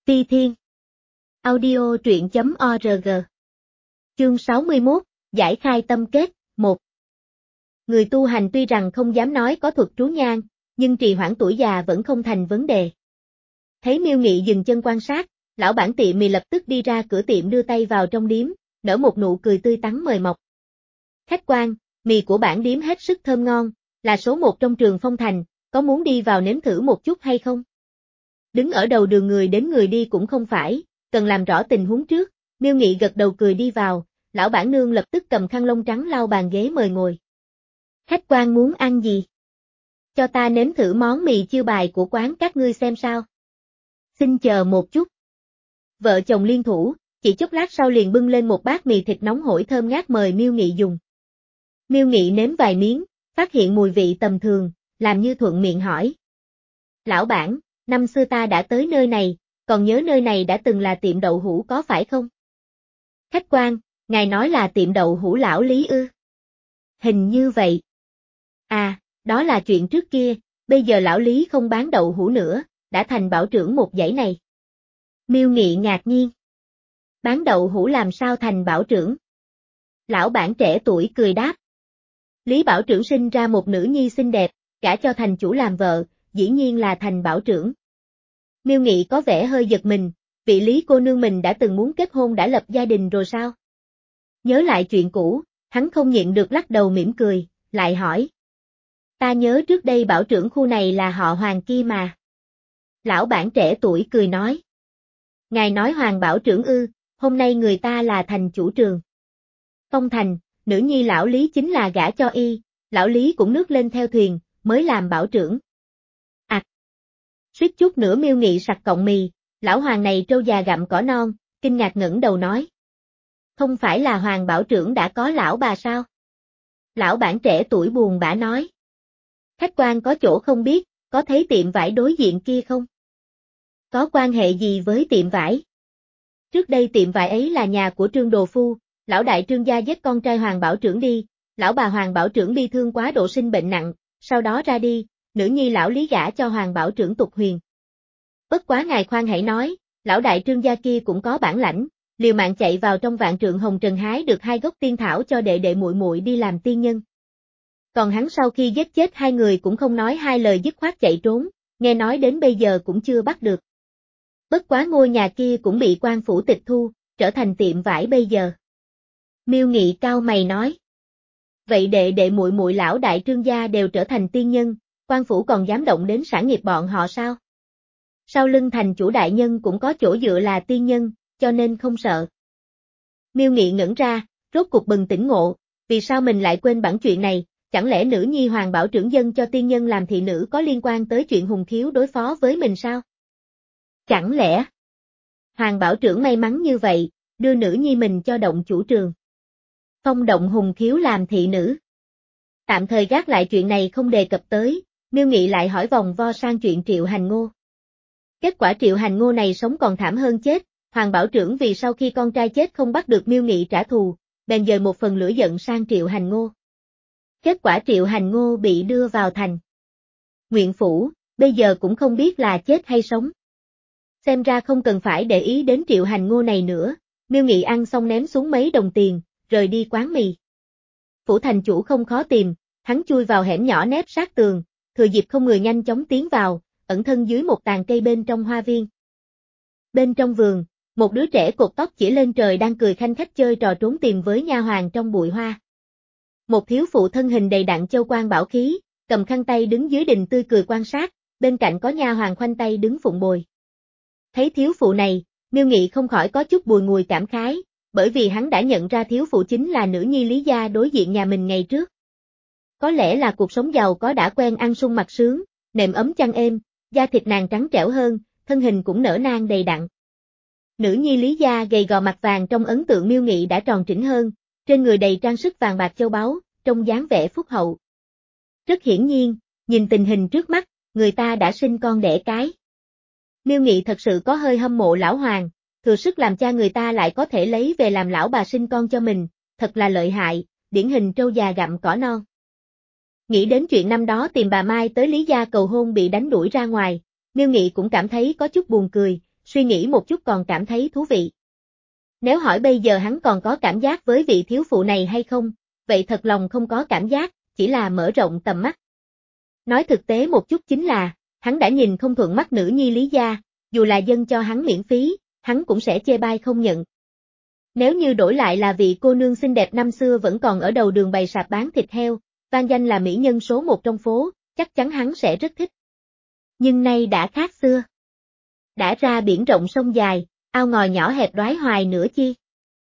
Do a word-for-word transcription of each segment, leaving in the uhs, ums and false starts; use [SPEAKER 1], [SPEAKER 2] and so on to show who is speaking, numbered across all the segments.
[SPEAKER 1] Ti Thiên. Audio truyện chấm org. Chương sáu mươi mốt, Giải khai tâm kết, một. Người tu hành tuy rằng không dám nói có thuật trú nhang, nhưng trì hoãn tuổi già vẫn không thành vấn đề. Thấy Miêu Nghị dừng chân quan sát, lão bản tiệm mì lập tức đi ra cửa tiệm đưa tay vào trong điếm, nở một nụ cười tươi tắn mời mọc. Khách quan, mì của bản điếm hết sức thơm ngon, là số một trong Trường Phong Thành, có muốn đi vào nếm thử một chút hay không? Đứng ở đầu đường người đến người đi cũng không phải, cần làm rõ tình huống trước. Miêu Nghị gật đầu cười đi vào, lão bản nương lập tức cầm khăn lông trắng lau bàn ghế mời ngồi. Khách quan muốn ăn gì? Cho ta nếm thử món mì chiêu bài của quán các ngươi xem sao. Xin chờ một chút. Vợ chồng liên thủ, chỉ chốc lát sau liền bưng lên một bát mì thịt nóng hổi thơm ngát mời Miêu Nghị dùng. Miêu Nghị nếm vài miếng, phát hiện mùi vị tầm thường, làm như thuận miệng hỏi. Lão bản, năm xưa ta đã tới nơi này, còn nhớ nơi này đã từng là tiệm đậu hũ có phải không? Khách quan, ngài nói là tiệm đậu hũ lão Lý ư? Hình như vậy. À, đó là chuyện trước kia, bây giờ lão Lý không bán đậu hũ nữa, đã thành bảo trưởng một dãy này. Miêu Nghị ngạc nhiên. Bán đậu hũ làm sao thành bảo trưởng? Lão bản trẻ tuổi cười đáp. Lý bảo trưởng sinh ra một nữ nhi xinh đẹp, gả cho thành chủ làm vợ, dĩ nhiên là thành bảo trưởng. Miêu Nghị có vẻ hơi giật mình, vị Lý cô nương mình đã từng muốn kết hôn đã lập gia đình rồi sao? Nhớ lại chuyện cũ, hắn không nhịn được lắc đầu mỉm cười, lại hỏi. Ta nhớ trước đây bảo trưởng khu này là họ Hoàng kia mà. Lão bản trẻ tuổi cười nói. Ngài nói Hoàng bảo trưởng ư, hôm nay người ta là thành chủ Trường Phong Thành, nữ nhi lão Lý chính là gả cho y, lão Lý cũng nước lên theo thuyền, mới làm bảo trưởng. À, suýt chút nữa Miêu Nghị sặc cọng mì, lão Hoàng này trâu già gặm cỏ non, kinh ngạc ngẩng đầu nói. Không phải là Hoàng bảo trưởng đã có lão bà sao? Lão bản trẻ tuổi buồn bã nói. Khách quan có chỗ không biết, có thấy tiệm vải đối diện kia không? Có quan hệ gì với tiệm vải? Trước đây tiệm vải ấy là nhà của Trương Đồ Phu, lão đại Trương gia giết con trai Hoàng bảo trưởng đi, lão bà Hoàng bảo trưởng bi thương quá độ sinh bệnh nặng, sau đó ra đi, nữ nhi lão Lý gả cho Hoàng bảo trưởng Tục Huyền. Bất quá ngài khoan hãy nói, lão đại Trương gia kia cũng có bản lãnh, liều mạng chạy vào trong vạn trượng hồng trần hái được hai gốc tiên thảo cho đệ đệ muội muội đi làm tiên nhân. Còn hắn sau khi giết chết hai người cũng không nói hai lời dứt khoát chạy trốn, nghe nói đến bây giờ cũng chưa bắt được. Bất quá ngôi nhà kia cũng bị quan phủ tịch thu, trở thành tiệm vải bây giờ. Miêu Nghị cao mày nói. Vậy đệ đệ muội muội lão đại Trương gia đều trở thành tiên nhân, quan phủ còn dám động đến sản nghiệp bọn họ sao? Sau lưng thành chủ đại nhân cũng có chỗ dựa là tiên nhân, cho nên không sợ. Miêu Nghị ngẩn ra, rốt cục bừng tỉnh ngộ, vì sao mình lại quên bẵng chuyện này, chẳng lẽ nữ nhi Hoàng bảo trưởng dân cho tiên nhân làm thị nữ có liên quan tới chuyện Hùng Khiếu đối phó với mình sao? Chẳng lẽ Hoàng bảo trưởng may mắn như vậy, đưa nữ nhi mình cho động chủ Trường Phong động Hùng Khiếu làm thị nữ? Tạm thời gác lại chuyện này không đề cập tới, Miêu Nghị lại hỏi vòng vo sang chuyện Triệu Hành Ngô. Kết quả Triệu Hành Ngô này sống còn thảm hơn chết, Hoàng bảo trưởng vì sau khi con trai chết không bắt được Miêu Nghị trả thù, bèn dời một phần lửa giận sang Triệu Hành Ngô. Kết quả Triệu Hành Ngô bị đưa vào thành Nguyện Phủ, bây giờ cũng không biết là chết hay sống. Xem ra không cần phải để ý đến Triệu Hành Ngô này nữa, Miêu Nghị ăn xong ném xuống mấy đồng tiền, rời đi quán mì. Phủ thành chủ không khó tìm, hắn chui vào hẻm nhỏ nép sát tường, thừa dịp không người nhanh chóng tiến vào, ẩn thân dưới một tàn cây bên trong hoa viên. Bên trong vườn, một đứa trẻ cột tóc chỉ lên trời đang cười khanh khách chơi trò trốn tìm với nha hoàn trong bụi hoa. Một thiếu phụ thân hình đầy đặn châu quan bảo khí, cầm khăn tay đứng dưới đình tươi cười quan sát, bên cạnh có nha hoàn khoanh tay đứng phụng bồi. Thấy thiếu phụ này, Miêu Nghị không khỏi có chút bùi ngùi cảm khái, bởi vì hắn đã nhận ra thiếu phụ chính là nữ nhi Lý gia đối diện nhà mình ngày trước. Có lẽ là cuộc sống giàu có đã quen ăn sung mặc sướng, nệm ấm chăn êm, da thịt nàng trắng trẻo hơn, thân hình cũng nở nang đầy đặn. Nữ nhi Lý gia gầy gò mặt vàng trong ấn tượng Miêu Nghị đã tròn trĩnh hơn, trên người đầy trang sức vàng bạc châu báu, trông dáng vẻ phúc hậu. Rất hiển nhiên, nhìn tình hình trước mắt, người ta đã sinh con đẻ cái. Miêu Nghị thật sự có hơi hâm mộ lão Hoàng, thừa sức làm cha người ta lại có thể lấy về làm lão bà sinh con cho mình, thật là lợi hại, điển hình trâu già gặm cỏ non. Nghĩ đến chuyện năm đó tìm bà Mai tới Lý gia cầu hôn bị đánh đuổi ra ngoài, Miêu Nghị cũng cảm thấy có chút buồn cười, suy nghĩ một chút còn cảm thấy thú vị. Nếu hỏi bây giờ hắn còn có cảm giác với vị thiếu phụ này hay không, vậy thật lòng không có cảm giác, chỉ là mở rộng tầm mắt. Nói thực tế một chút chính là, hắn đã nhìn không thuận mắt nữ nhi Lý gia, dù là dân cho hắn miễn phí, hắn cũng sẽ chê bai không nhận. Nếu như đổi lại là vị cô nương xinh đẹp năm xưa vẫn còn ở đầu đường bày sạp bán thịt heo, vang danh là mỹ nhân số một trong phố, chắc chắn hắn sẽ rất thích. Nhưng nay đã khác xưa. Đã ra biển rộng sông dài, ao ngòi nhỏ hẹp đoái hoài nữa chi.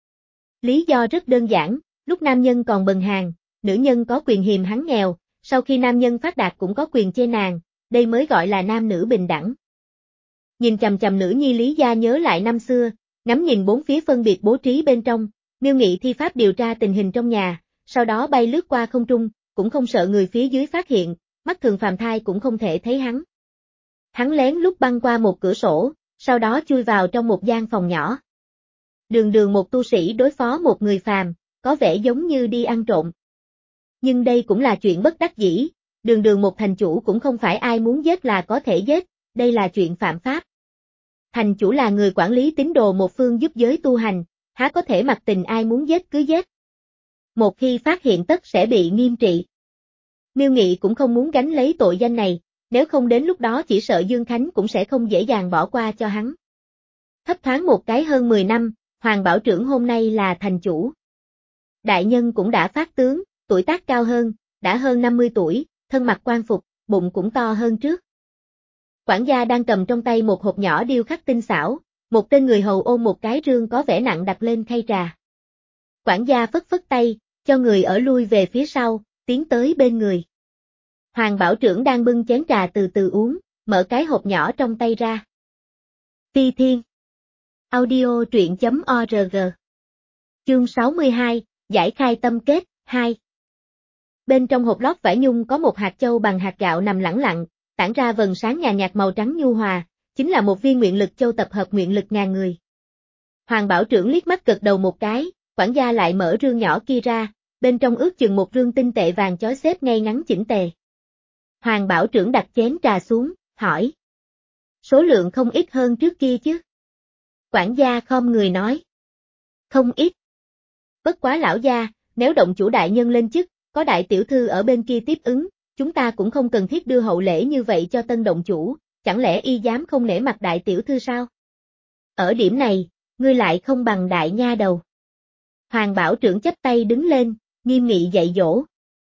[SPEAKER 1] Lý do rất đơn giản, lúc nam nhân còn bần hàn, nữ nhân có quyền hiềm hắn nghèo, sau khi nam nhân phát đạt cũng có quyền chê nàng, đây mới gọi là nam nữ bình đẳng. Nhìn chằm chằm nữ nhi Lý gia nhớ lại năm xưa, ngắm nhìn bốn phía phân biệt bố trí bên trong, Miêu Nghị thi pháp điều tra tình hình trong nhà, sau đó bay lướt qua không trung, cũng không sợ người phía dưới phát hiện, mắt thường phàm thai cũng không thể thấy hắn. Hắn lén lút băng qua một cửa sổ, sau đó chui vào trong một gian phòng nhỏ. Đường đường một tu sĩ đối phó một người phàm, có vẻ giống như đi ăn trộm. Nhưng đây cũng là chuyện bất đắc dĩ, đường đường một thành chủ cũng không phải ai muốn giết là có thể giết, đây là chuyện phạm pháp. Thành chủ là người quản lý tín đồ một phương giúp giới tu hành, há có thể mặc tình ai muốn giết cứ giết. Một khi phát hiện tất sẽ bị nghiêm trị. Miêu Nghị cũng không muốn gánh lấy tội danh này, nếu không đến lúc đó chỉ sợ Dương Khánh cũng sẽ không dễ dàng bỏ qua cho hắn. Thấp thoáng một cái hơn mười năm, Hoàng Bảo Trưởng hôm nay là thành chủ. Đại nhân cũng đã phát tướng, tuổi tác cao hơn, đã hơn năm mươi tuổi, thân mặc quan phục, bụng cũng to hơn trước. Quản gia đang cầm trong tay một hộp nhỏ điêu khắc tinh xảo, một tên người hầu ôm một cái rương có vẻ nặng đặt lên khay trà. Quản gia phất phất tay, cho người ở lui về phía sau, tiến tới bên người. Hoàng Bảo Trưởng đang bưng chén trà từ từ uống, mở cái hộp nhỏ trong tay ra. Phi Thiên Audio truyện chấm org Chương sáu mươi hai, Giải khai tâm kết, hai. Bên trong hộp lót vải nhung có một hạt châu bằng hạt gạo nằm lẳng lặng, tản ra vầng sáng nhàn nhạt màu trắng nhu hòa, chính là một viên nguyện lực châu tập hợp nguyện lực ngàn người. Hoàng Bảo Trưởng liếc mắt gật đầu một cái, quản gia lại mở rương nhỏ kia ra, bên trong ước chừng một rương tinh tệ vàng chói xếp ngay ngắn chỉnh tề. Hoàng Bảo Trưởng đặt chén trà xuống, hỏi. Số lượng không ít hơn trước kia chứ? Quản gia khom người nói. Không ít. Bất quá lão gia, nếu động chủ đại nhân lên chức, có đại tiểu thư ở bên kia tiếp ứng, chúng ta cũng không cần thiết đưa hậu lễ như vậy cho tân động chủ, chẳng lẽ y dám không nể mặt đại tiểu thư sao? Ở điểm này, ngươi lại không bằng đại nha đầu. Hoàng Bảo Trưởng chắp tay đứng lên, nghiêm nghị dạy dỗ.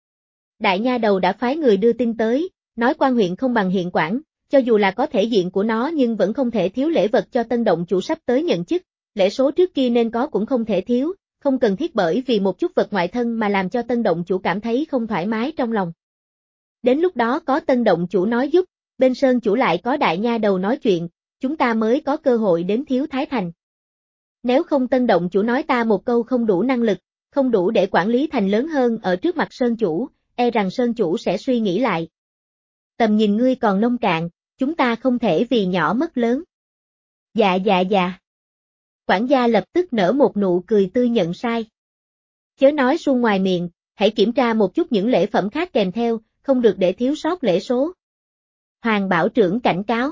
[SPEAKER 1] Đại nha đầu đã phái người đưa tin tới, nói quan huyện không bằng hiện quản, cho dù là có thể diện của nó nhưng vẫn không thể thiếu lễ vật cho tân động chủ sắp tới nhận chức, lễ số trước kia nên có cũng không thể thiếu, không cần thiết bởi vì một chút vật ngoại thân mà làm cho tân động chủ cảm thấy không thoải mái trong lòng. Đến lúc đó có tân động chủ nói giúp, bên sơn chủ lại có đại nha đầu nói chuyện, chúng ta mới có cơ hội đến Thiếu Thái Thành. Nếu không tân động chủ nói ta một câu không đủ năng lực, không đủ để quản lý thành lớn hơn ở trước mặt sơn chủ, e rằng sơn chủ sẽ suy nghĩ lại. Tầm nhìn ngươi còn nông cạn, chúng ta không thể vì nhỏ mất lớn. Dạ dạ dạ. Quản gia lập tức nở một nụ cười tươi nhận sai. Chớ nói suông ngoài miệng, hãy kiểm tra một chút những lễ phẩm khác kèm theo, không được để thiếu sót lễ số. Hoàng Bảo Trưởng cảnh cáo.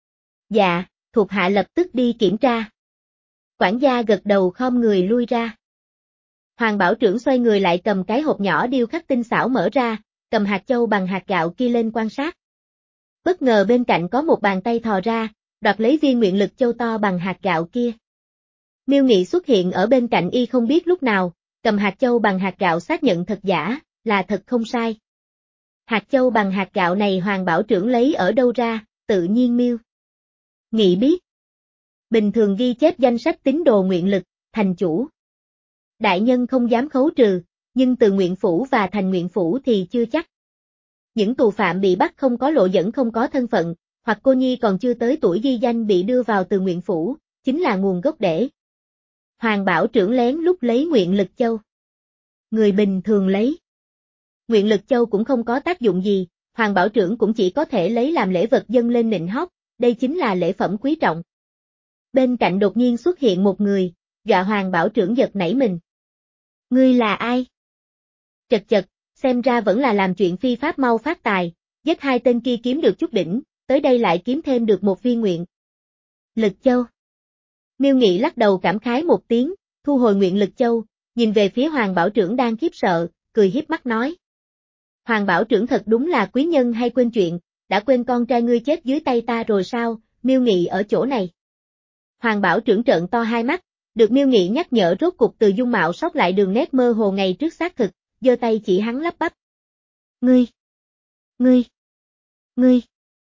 [SPEAKER 1] Dạ, thuộc hạ lập tức đi kiểm tra. Quản gia gật đầu khom người lui ra. Hoàng Bảo Trưởng xoay người lại cầm cái hộp nhỏ điêu khắc tinh xảo mở ra, cầm hạt châu bằng hạt gạo kia lên quan sát. Bất ngờ bên cạnh có một bàn tay thò ra, đoạt lấy viên nguyện lực châu to bằng hạt gạo kia. Miêu Nghị xuất hiện ở bên cạnh y không biết lúc nào, cầm hạt châu bằng hạt gạo xác nhận thật giả, là thật không sai. Hạt châu bằng hạt gạo này Hoàng Bảo Trưởng lấy ở đâu ra, tự nhiên Miêu Nghị biết. Bình thường ghi chép danh sách tín đồ nguyện lực, thành chủ. Đại nhân không dám khấu trừ, nhưng từ nguyện phủ và thành nguyện phủ thì chưa chắc. Những tù phạm bị bắt không có lộ dẫn không có thân phận, hoặc cô nhi còn chưa tới tuổi ghi danh bị đưa vào từ nguyện phủ, chính là nguồn gốc để. Hoàng Bảo Trưởng lén lút lấy nguyện lực châu. Người bình thường lấy. Nguyện lực châu cũng không có tác dụng gì, Hoàng Bảo Trưởng cũng chỉ có thể lấy làm lễ vật dâng lên nịnh hót, đây chính là lễ phẩm quý trọng. Bên cạnh đột nhiên xuất hiện một người, dọa Hoàng Bảo Trưởng giật nảy mình. Ngươi là ai? Chật chật, xem ra vẫn là làm chuyện phi pháp mau phát tài, giết hai tên kia kiếm được chút đỉnh, tới đây lại kiếm thêm được một viên nguyện. Lực châu. Miêu Nghị lắc đầu cảm khái một tiếng, thu hồi nguyện lực châu, nhìn về phía Hoàng Bảo Trưởng đang khiếp sợ, cười hiếp mắt nói. Hoàng Bảo Trưởng thật đúng là quý nhân hay quên chuyện, đã quên con trai ngươi chết dưới tay ta rồi sao, Miêu Nghị ở chỗ này. Hoàng Bảo Trưởng trợn to hai mắt, được Miêu Nghị nhắc nhở rốt cục từ dung mạo sót lại đường nét mơ hồ ngày trước xác thực, giơ tay chỉ hắn lắp bắp. Ngươi! Ngươi! Ngươi!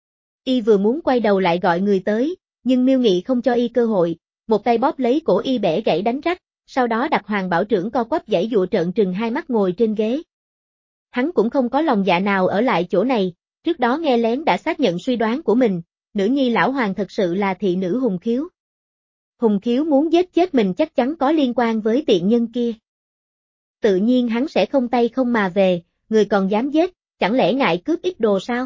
[SPEAKER 1] Y vừa muốn quay đầu lại gọi người tới, nhưng Miêu Nghị không cho Y cơ hội, một tay bóp lấy cổ Y bẻ gãy đánh rách, sau đó đặt Hoàng Bảo Trưởng co quắp giãy dụa trợn trừng hai mắt ngồi trên ghế. Hắn cũng không có lòng dạ nào ở lại chỗ này, trước đó nghe lén đã xác nhận suy đoán của mình, nữ nhi lão hoàng thật sự là thị nữ Hùng Khiếu. Hùng Khiếu muốn giết chết mình chắc chắn có liên quan với tiện nhân kia. Tự nhiên hắn sẽ không tay không mà về, người còn dám giết, chẳng lẽ ngại cướp ít đồ sao?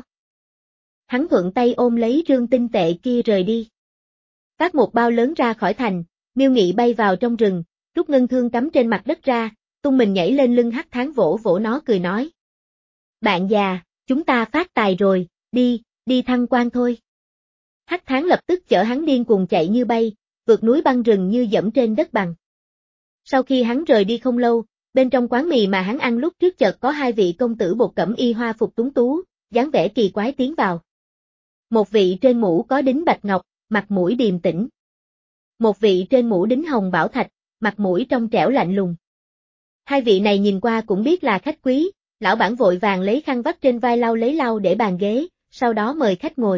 [SPEAKER 1] Hắn thuận tay ôm lấy rương tinh tệ kia rời đi. Phát một bao lớn ra khỏi thành, Miêu Nghị bay vào trong rừng, rút ngân thương cắm trên mặt đất ra, tung mình nhảy lên lưng Hắc Thán vỗ vỗ nó cười nói. Bạn già, chúng ta phát tài rồi, đi, đi thăng quan thôi. Hắc Thán lập tức chở hắn điên cuồng chạy như bay, vượt núi băng rừng như dẫm trên đất bằng. Sau khi hắn rời đi không lâu, bên trong quán mì mà hắn ăn lúc trước chợt có hai vị công tử bột cẩm y hoa phục tuấn tú, dáng vẻ kỳ quái tiến vào. Một vị trên mũ có đính bạch ngọc, mặt mũi điềm tĩnh. Một vị trên mũ đính hồng bảo thạch, mặt mũi trong trẻo lạnh lùng. Hai vị này nhìn qua cũng biết là khách quý, lão bản vội vàng lấy khăn vắt trên vai lau lấy lau để bàn ghế, sau đó mời khách ngồi.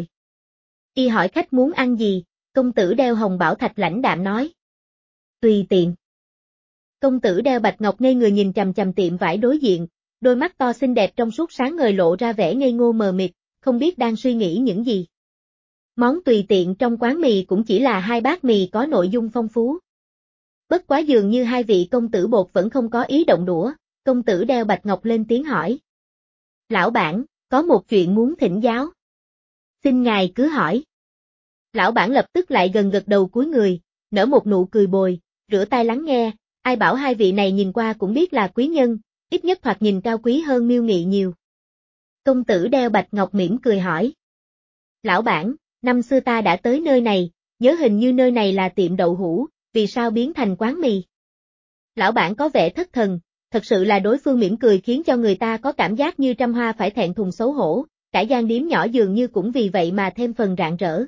[SPEAKER 1] Y hỏi khách muốn ăn gì, công tử đeo hồng bảo thạch lãnh đạm nói. Tùy tiện. Công tử đeo bạch ngọc ngây người nhìn chằm chằm tiệm vải đối diện, đôi mắt to xinh đẹp trong suốt sáng ngời lộ ra vẻ ngây ngô mờ mịt, không biết đang suy nghĩ những gì. Món tùy tiện trong quán mì cũng chỉ là hai bát mì có nội dung phong phú. Bất quá dường như hai vị công tử bột vẫn không có ý động đũa, công tử đeo bạch ngọc lên tiếng hỏi. Lão bản, có một chuyện muốn thỉnh giáo. Xin ngài cứ hỏi. Lão bản lập tức lại gần gật đầu cúi người, nở một nụ cười bồi, rửa tai lắng nghe, ai bảo hai vị này nhìn qua cũng biết là quý nhân, ít nhất thoạt nhìn cao quý hơn Miêu Nghị nhiều. Công tử đeo bạch ngọc mỉm cười hỏi. Lão bản, năm xưa ta đã tới nơi này, nhớ hình như nơi này là tiệm đậu hũ, vì sao biến thành quán mì? Lão bản có vẻ thất thần, thật sự là đối phương mỉm cười khiến cho người ta có cảm giác như trăm hoa phải thẹn thùng xấu hổ, cả gian điếm nhỏ dường như cũng vì vậy mà thêm phần rạng rỡ.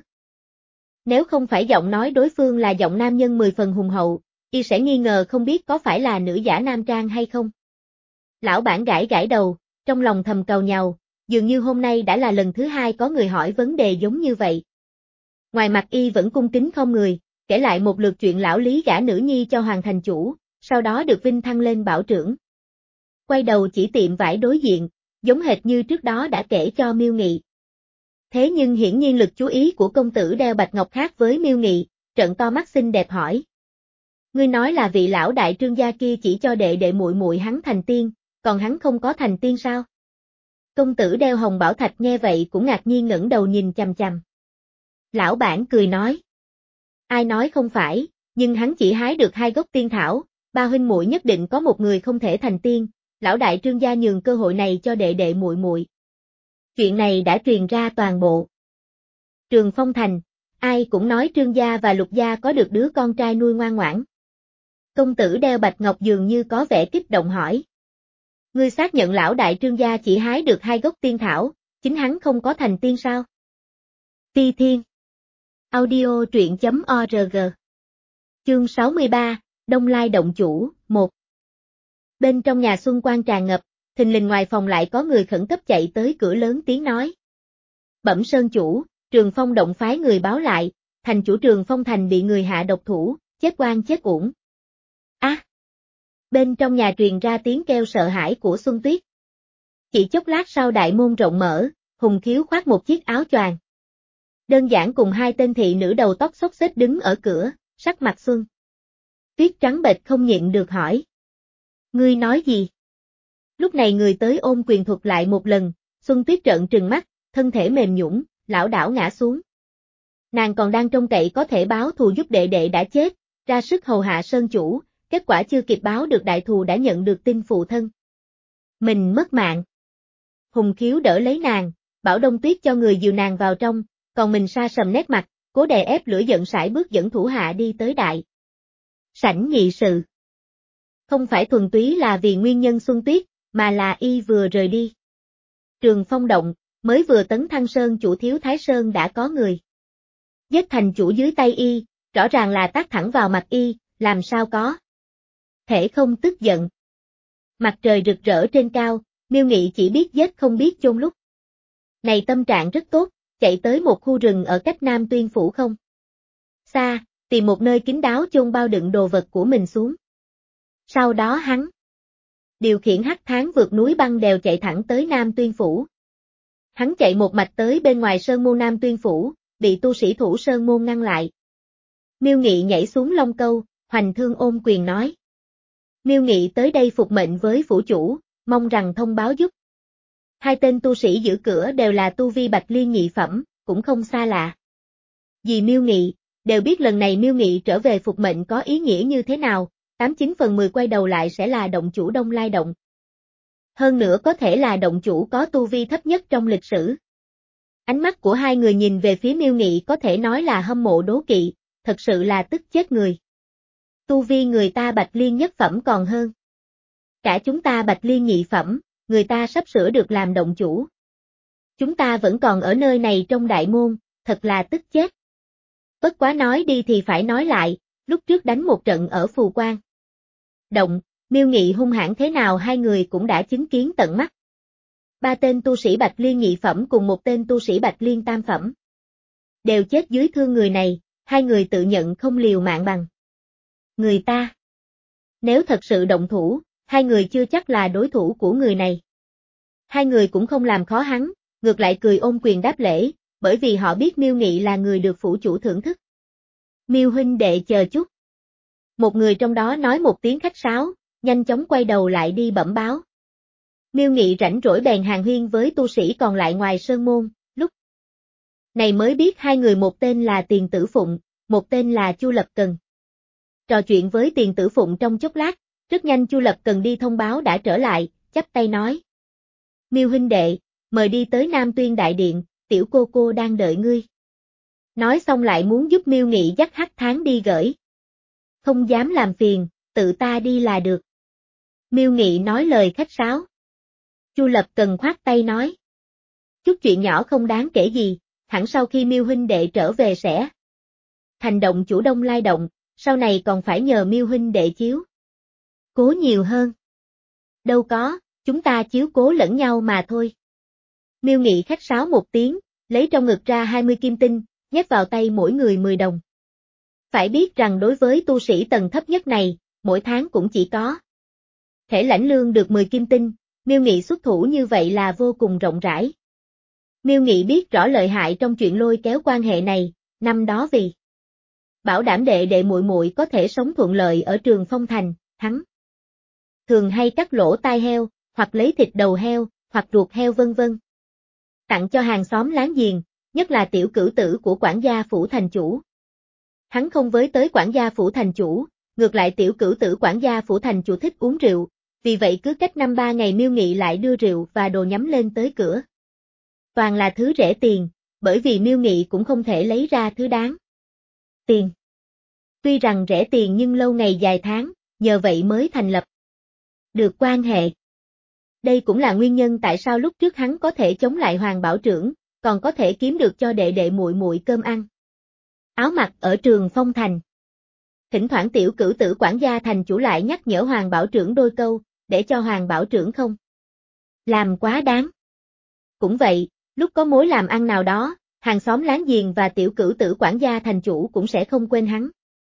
[SPEAKER 1] Nếu không phải giọng nói đối phương là giọng nam nhân mười phần hùng hậu, y sẽ nghi ngờ không biết có phải là nữ giả nam trang hay không. Lão bản gãi gãi đầu, trong lòng thầm càu nhàu, dường như hôm nay đã là lần thứ hai có người hỏi vấn đề giống như vậy. Ngoài mặt y vẫn cung kính không người, kể lại một lượt chuyện lão Lý gả nữ nhi cho Hoàng thành chủ, sau đó được vinh thăng lên bảo trưởng. Quay đầu chỉ tiệm vải đối diện, giống hệt như trước đó đã kể cho Miêu Nghị. Thế nhưng hiển nhiên lực chú ý của công tử đeo bạch ngọc khác với Miêu Nghị, trợn to mắt xinh đẹp hỏi. Ngươi nói là vị lão đại trương gia kia chỉ cho đệ đệ muội muội hắn thành tiên, còn hắn không có thành tiên sao? Công tử đeo hồng bảo thạch nghe vậy cũng ngạc nhiên ngẩng đầu nhìn chằm chằm. Lão bản cười nói. Ai nói không phải, nhưng hắn chỉ hái được hai gốc tiên thảo, ba huynh muội nhất định có một người không thể thành tiên, lão đại trương gia nhường cơ hội này cho đệ đệ muội muội. Chuyện này đã truyền ra toàn bộ Trường Phong Thành, ai cũng nói trương gia và lục gia có được đứa con trai nuôi ngoan ngoãn. Công tử đeo bạch ngọc dường như có vẻ kích động hỏi. Ngươi xác nhận lão đại trương gia chỉ hái được hai gốc tiên thảo, chính hắn không có thành tiên sao? Ti Thiên. Audio truyện chấm org. Chương sáu mươi ba, Đông Lai động chủ, một. Bên trong nhà xuân quan tràn ngập, thình lình ngoài phòng lại có người khẩn cấp chạy tới cửa lớn tiếng nói. Bẩm sơn chủ, Trường Phong động phái người báo lại, thành chủ Trường Phong thành bị người hạ độc thủ, chết oan chết uổng. Á! À, bên trong nhà truyền ra tiếng kêu sợ hãi của Xuân Tuyết. Chỉ chốc lát sau đại môn rộng mở, Hùng Khiếu khoác một chiếc áo choàng. Đơn giản cùng hai tên thị nữ đầu tóc xốc xếch đứng ở cửa, sắc mặt Xuân Tuyết trắng bệch không nhịn được hỏi. Ngươi nói gì? Lúc này người tới ôm quyền thuật lại một lần, Xuân Tuyết trợn trừng mắt, thân thể mềm nhũn, lảo đảo ngã xuống. Nàng còn đang trông cậy có thể báo thù giúp đệ đệ đã chết, ra sức hầu hạ sơn chủ, kết quả chưa kịp báo được đại thù đã nhận được tin phụ thân. Mình mất mạng. Hùng Khiếu đỡ lấy nàng, bảo Đông Tuyết cho người dìu nàng vào trong, còn mình sa sầm nét mặt, cố đè ép lửa giận sải bước dẫn thủ hạ đi tới đại sảnh nghị sự. Không phải thuần túy là vì nguyên nhân Xuân Tuyết, mà là y vừa rời đi Trường Phong động, mới vừa tấn thăng sơn chủ Thiếu Thái Sơn đã có người giết thành chủ dưới tay y, rõ ràng là tác thẳng vào mặt y, làm sao có thể không tức giận. Mặt trời rực rỡ trên cao, Miêu Nghị chỉ biết giết không biết chôn lúc. Này tâm trạng rất tốt, chạy tới một khu rừng ở cách Nam Tuyên Phủ không xa, tìm một nơi kín đáo chôn bao đựng đồ vật của mình xuống. Sau đó hắn điều khiển hắc thán vượt núi băng đèo chạy thẳng tới Nam Tuyên Phủ. Hắn chạy một mạch tới bên ngoài sơn môn Nam Tuyên Phủ, bị tu sĩ thủ sơn môn ngăn lại. Miêu Nghị nhảy xuống Long Câu, hoành thương ôm quyền nói. Miêu Nghị tới đây phục mệnh với phủ chủ, mong rằng thông báo giúp. Hai tên tu sĩ giữ cửa đều là tu vi bạch liên nhị phẩm, cũng không xa lạ. Vì Miêu Nghị, đều biết lần này Miêu Nghị trở về phục mệnh có ý nghĩa như thế nào, tám chín phần mười quay đầu lại sẽ là động chủ Đông Lai Động. Hơn nữa có thể là động chủ có tu vi thấp nhất trong lịch sử. Ánh mắt của hai người nhìn về phía Miêu Nghị có thể nói là hâm mộ đố kỵ, thật sự là tức chết người. Tu vi người ta bạch liên nhất phẩm còn hơn. Cả chúng ta bạch liên nhị phẩm, người ta sắp sửa được làm động chủ. Chúng ta vẫn còn ở nơi này trong đại môn, thật là tức chết. Bất quá nói đi thì phải nói lại, lúc trước đánh một trận ở Phù Quang Động, Miêu Nghị hung hãn thế nào hai người cũng đã chứng kiến tận mắt. Ba tên tu sĩ bạch liên nhị phẩm cùng một tên tu sĩ bạch liên tam phẩm. Đều chết dưới thương người này, hai người tự nhận không liều mạng bằng người ta. Nếu thật sự động thủ, hai người chưa chắc là đối thủ của người này. Hai người cũng không làm khó hắn, ngược lại cười ôm quyền đáp lễ, bởi vì họ biết Miêu Nghị là người được phủ chủ thưởng thức. Miêu huynh đệ chờ chút. Một người trong đó nói một tiếng khách sáo, nhanh chóng quay đầu lại đi bẩm báo. Miêu Nghị rảnh rỗi bèn hàn huyên với tu sĩ còn lại ngoài sơn môn, lúc này mới biết hai người một tên là Tiền Tử Phụng, một tên là Chu Lập Cần. Trò chuyện với Tiền Tử Phụng trong chốc lát, rất nhanh Chu Lập Cần đi thông báo đã trở lại, chắp tay nói. Miêu huynh đệ, mời đi tới Nam Tuyên Đại Điện, tiểu cô cô đang đợi ngươi. Nói xong lại muốn giúp Miêu Nghị dắt hắc thán đi gửi. Không dám làm phiền, tự ta đi là được. Miêu Nghị nói lời khách sáo. Chu Lập Cần khoát tay nói. Chút chuyện nhỏ không đáng kể gì, hẳn sau khi Miêu huynh đệ trở về sẽ thành động chủ Đông Lai Động, sau này còn phải nhờ Miêu huynh đệ chiếu cố nhiều hơn. Đâu có, chúng ta chiếu cố lẫn nhau mà thôi. Miêu Nghị khách sáo một tiếng, lấy trong ngực ra hai mươi kim tinh, nhét vào tay mỗi người mười đồng. Phải biết rằng đối với tu sĩ tầng thấp nhất này, mỗi tháng cũng chỉ có thể lãnh lương được mười kim tinh, Miêu Nghị xuất thủ như vậy là vô cùng rộng rãi. Miêu Nghị biết rõ lợi hại trong chuyện lôi kéo quan hệ này, năm đó vì bảo đảm đệ đệ muội muội có thể sống thuận lợi ở Trường Phong Thành, hắn thường hay cắt lỗ tai heo, hoặc lấy thịt đầu heo, hoặc ruột heo vân vân. Tặng cho hàng xóm láng giềng, nhất là tiểu cửu tử của quản gia phủ thành chủ. Hắn không với tới quản gia phủ thành chủ, ngược lại tiểu cửu tử quản gia phủ thành chủ thích uống rượu, vì vậy cứ cách năm ba ngày Miêu Nghị lại đưa rượu và đồ nhắm lên tới cửa. Toàn là thứ rẻ tiền, bởi vì Miêu Nghị cũng không thể lấy ra thứ đáng tiền. Tuy rằng rẻ tiền nhưng lâu ngày dài tháng, nhờ vậy mới thành lập được quan hệ. Đây cũng là nguyên nhân tại sao lúc trước hắn có thể chống lại Hoàng Bảo Trưởng, còn có thể kiếm được cho đệ đệ muội muội cơm ăn, áo mặc ở Trường Phong Thành. Thỉnh thoảng tiểu cửu tử quản gia thành chủ lại nhắc nhở Hoàng Bảo Trưởng đôi câu, để cho Hoàng Bảo Trưởng không làm quá đáng. Cũng vậy, lúc có mối làm ăn nào đó, hàng xóm láng giềng và tiểu cửu tử quản gia thành chủ cũng sẽ không quên hắn.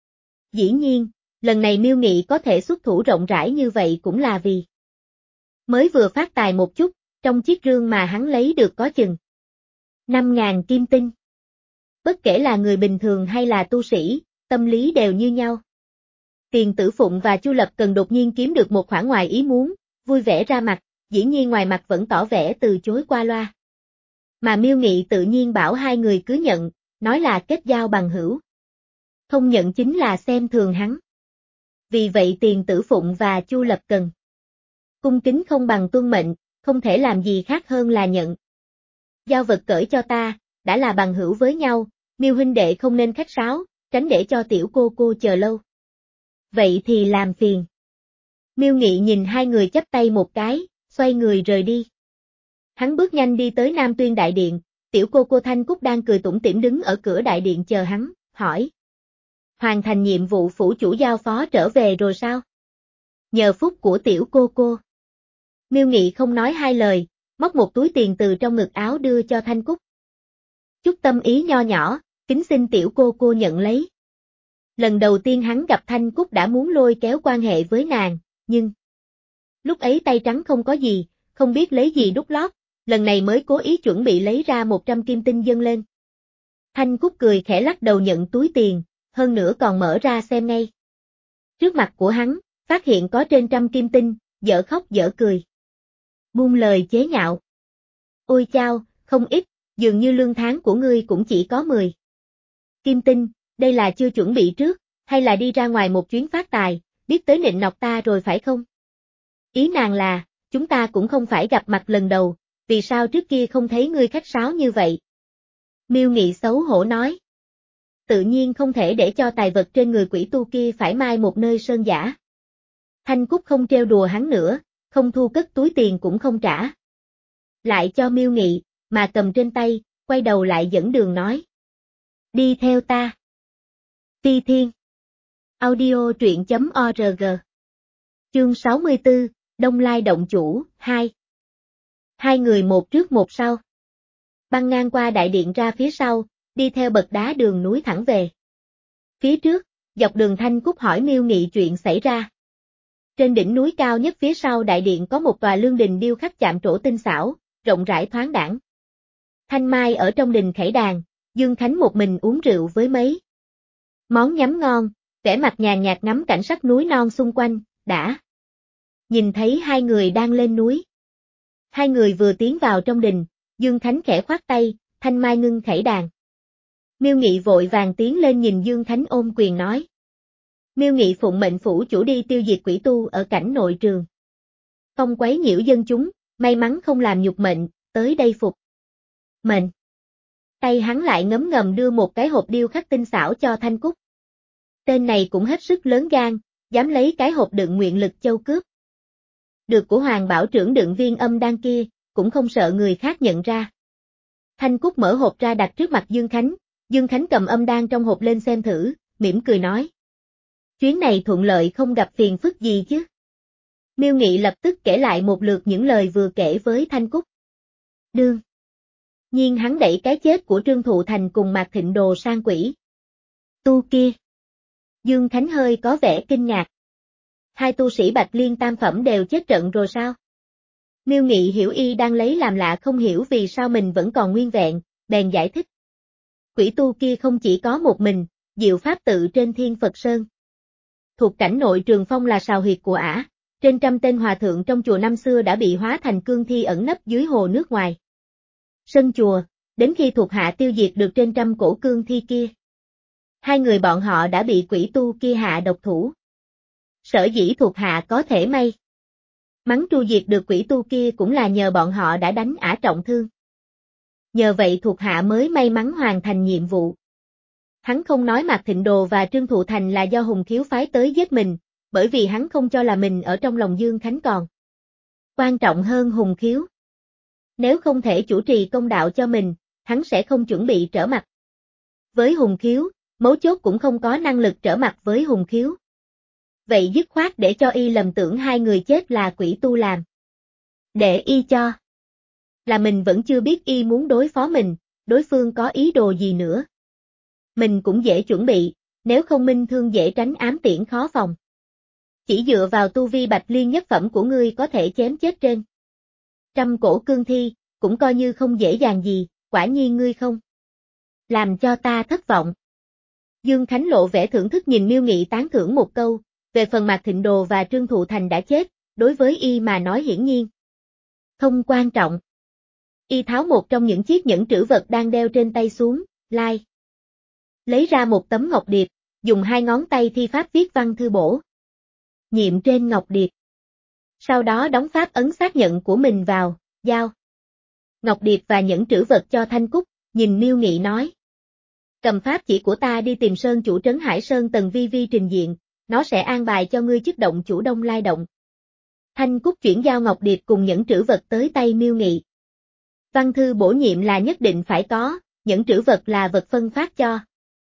[SPEAKER 1] Dĩ nhiên, lần này Miêu Nghị có thể xuất thủ rộng rãi như vậy cũng là vì mới vừa phát tài một chút, trong chiếc rương mà hắn lấy được có chừng năm ngàn kim tinh. Bất kể là người bình thường hay là tu sĩ, tâm lý đều như nhau. Tiền Tử Phụng và Chu Lập Cần đột nhiên kiếm được một khoản ngoài ý muốn, vui vẻ ra mặt, dĩ nhiên ngoài mặt vẫn tỏ vẻ từ chối qua loa. Mà Miêu Nghị tự nhiên bảo hai người cứ nhận, nói là kết giao bằng hữu. Không nhận chính là xem thường hắn. Vì vậy Tiền Tử Phụng và Chu Lập Cần cung kính không bằng tuân mệnh, không thể làm gì khác hơn là nhận. Giao vật cởi cho ta, đã là bằng hữu với nhau, Miêu huynh đệ không nên khách sáo, tránh để cho tiểu cô cô chờ lâu. Vậy thì làm phiền. Miêu Nghị nhìn hai người chắp tay một cái, xoay người rời đi. Hắn bước nhanh đi tới Nam Tuyên Đại Điện, tiểu cô cô Thanh Cúc đang cười tủm tỉm đứng ở cửa đại điện chờ hắn, hỏi. Hoàn thành nhiệm vụ phủ chủ giao phó trở về rồi sao? Nhờ phúc của tiểu cô cô. Miêu Nghị không nói hai lời, móc một túi tiền từ trong ngực áo đưa cho Thanh Cúc. Chút tâm ý nho nhỏ, kính xin tiểu cô cô nhận lấy. Lần đầu tiên hắn gặp Thanh Cúc đã muốn lôi kéo quan hệ với nàng, nhưng lúc ấy tay trắng không có gì, không biết lấy gì đút lót, lần này mới cố ý chuẩn bị lấy ra một trăm kim tinh dâng lên. Thanh Cúc cười khẽ lắc đầu nhận túi tiền, hơn nữa còn mở ra xem ngay. Trước mặt của hắn, phát hiện có trên trăm kim tinh, dở khóc dở cười. Buông lời chế nhạo. Ôi chao, không ít, dường như lương tháng của ngươi cũng chỉ có mười. Kim tinh, đây là chưa chuẩn bị trước, hay là đi ra ngoài một chuyến phát tài, biết tới nịnh nọt ta rồi phải không? Ý nàng là, chúng ta cũng không phải gặp mặt lần đầu, vì sao trước kia không thấy ngươi khách sáo như vậy? Miêu Nghị xấu hổ nói. Tự nhiên không thể để cho tài vật trên người quỷ tu kia phải mai một nơi sơn giả. Thanh Cúc không trêu đùa hắn nữa, không thu cất túi tiền cũng không trả. Lại cho Miêu Nghị, mà cầm trên tay, quay đầu lại dẫn đường nói. Đi theo ta. Phi Thiên. Audio truyện chấm org. Chương sáu mươi tư, Đông Lai Động Chủ, hai. Hai người một trước một sau. Băng ngang qua đại điện ra phía sau, đi theo bậc đá đường núi thẳng về. Phía trước, dọc đường Thanh Cúc hỏi Miêu Nghị chuyện xảy ra. Trên đỉnh núi cao nhất phía sau đại điện có một tòa lương đình điêu khắc chạm trổ tinh xảo, rộng rãi thoáng đãng. Thanh Mai ở trong đình khẩy đàn, Dương Khánh một mình uống rượu với mấy món nhắm ngon, vẻ mặt nhàn nhạt ngắm cảnh sắc núi non xung quanh, đã nhìn thấy hai người đang lên núi. Hai người vừa tiến vào trong đình, Dương Khánh khẽ khoát tay, Thanh Mai ngưng khẩy đàn. Miêu Nghị vội vàng tiến lên nhìn Dương Khánh ôm quyền nói. Miêu Nghị phụng mệnh phủ chủ đi tiêu diệt quỷ tu ở cảnh nội trường. Không quấy nhiễu dân chúng, may mắn không làm nhục mệnh, tới đây phục mệnh. Tay hắn lại ngấm ngầm đưa một cái hộp điêu khắc tinh xảo cho Thanh Cúc. Tên này cũng hết sức lớn gan, dám lấy cái hộp đựng nguyện lực châu cướp. Được của Hoàng Bảo trưởng đựng viên âm đan kia, cũng không sợ người khác nhận ra. Thanh Cúc mở hộp ra đặt trước mặt Dương Khánh, Dương Khánh cầm âm đan trong hộp lên xem thử, mỉm cười nói. Chuyến này thuận lợi không gặp phiền phức gì chứ. Miêu Nghị lập tức kể lại một lượt những lời vừa kể với Thanh Cúc. Đương nhiên hắn đẩy cái chết của Trương Thụ Thành cùng Mạc Thịnh Đồ sang quỷ tu kia. Dương Khánh hơi có vẻ kinh ngạc. Hai tu sĩ Bạch Liên tam phẩm đều chết trận rồi sao? Miêu Nghị hiểu y đang lấy làm lạ không hiểu vì sao mình vẫn còn nguyên vẹn, bèn giải thích. Quỷ tu kia không chỉ có một mình, diệu pháp tự trên Thiên Phật Sơn. Thuộc cảnh nội Trường Phong là sào huyệt của ả, trên trăm tên hòa thượng trong chùa năm xưa đã bị hóa thành cương thi ẩn nấp dưới hồ nước ngoài sân chùa, đến khi thuộc hạ tiêu diệt được trên trăm cổ cương thi kia. Hai người bọn họ đã bị quỷ tu kia hạ độc thủ. Sở dĩ thuộc hạ có thể may mắn tru diệt được quỷ tu kia cũng là nhờ bọn họ đã đánh ả trọng thương. Nhờ vậy thuộc hạ mới may mắn hoàn thành nhiệm vụ. Hắn không nói Mạc Thịnh Đồ và Trương Thụ Thành là do Hùng Khiếu phái tới giết mình, bởi vì hắn không cho là mình ở trong lòng Dương Khánh còn quan trọng hơn Hùng Khiếu. Nếu không thể chủ trì công đạo cho mình, hắn sẽ không chuẩn bị trở mặt với Hùng Khiếu, mấu chốt cũng không có năng lực trở mặt với Hùng Khiếu. Vậy dứt khoát để cho y lầm tưởng hai người chết là quỷ tu làm. Để y cho là mình vẫn chưa biết y muốn đối phó mình, đối phương có ý đồ gì nữa. Mình cũng dễ chuẩn bị, nếu không minh thương dễ tránh ám tiễn khó phòng. Chỉ dựa vào tu vi Bạch Liên nhất phẩm của ngươi có thể chém chết trên trăm cổ cương thi, cũng coi như không dễ dàng gì, quả nhiên ngươi không làm cho ta thất vọng. Dương Khánh lộ vẻ thưởng thức nhìn Miêu Nghị tán thưởng một câu, về phần Mạc Thịnh Đồ và Trương Thụ Thành đã chết, đối với y mà nói hiển nhiên không quan trọng. Y tháo một trong những chiếc nhẫn trữ vật đang đeo trên tay xuống, lai. Lấy ra một tấm ngọc điệp, dùng hai ngón tay thi pháp viết văn thư bổ nhiệm trên ngọc điệp. Sau đó đóng pháp ấn xác nhận của mình vào, giao ngọc điệp và nhẫn trữ vật cho Thanh Cúc, nhìn Miêu Nghị nói. Cầm pháp chỉ của ta đi tìm Sơn chủ trấn Hải Sơn Tần Vi Vi trình diện, nó sẽ an bài cho ngươi chức động chủ Đông Lai Động. Thanh Cúc chuyển giao ngọc điệp cùng những trữ vật tới tay Miêu Nghị. Văn thư bổ nhiệm là nhất định phải có, những trữ vật là vật phân phát cho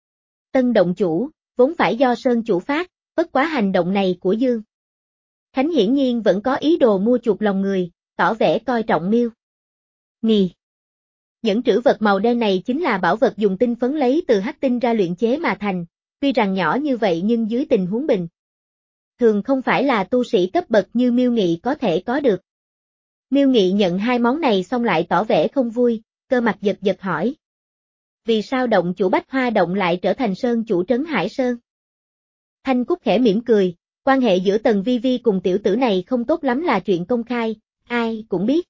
[SPEAKER 1] tân động chủ, vốn phải do Sơn chủ phát, bất quá hành động này của Dương Khánh hiển nhiên vẫn có ý đồ mua chuộc lòng người, tỏ vẻ coi trọng Miêu Nghị. Những trữ vật màu đen này chính là bảo vật dùng tinh phấn lấy từ hắc tinh ra luyện chế mà thành, tuy rằng nhỏ như vậy nhưng dưới tình huống bình thường không phải là tu sĩ cấp bậc như Miêu Nghị có thể có được. Miêu Nghị nhận hai món này xong lại tỏ vẻ không vui, cơ mặt giật giật hỏi. Vì sao động chủ Bách Hoa Động lại trở thành Sơn chủ trấn Hải Sơn? Thanh Cúc khẽ mỉm cười, quan hệ giữa Tần Vi Vi cùng tiểu tử này không tốt lắm là chuyện công khai, ai cũng biết.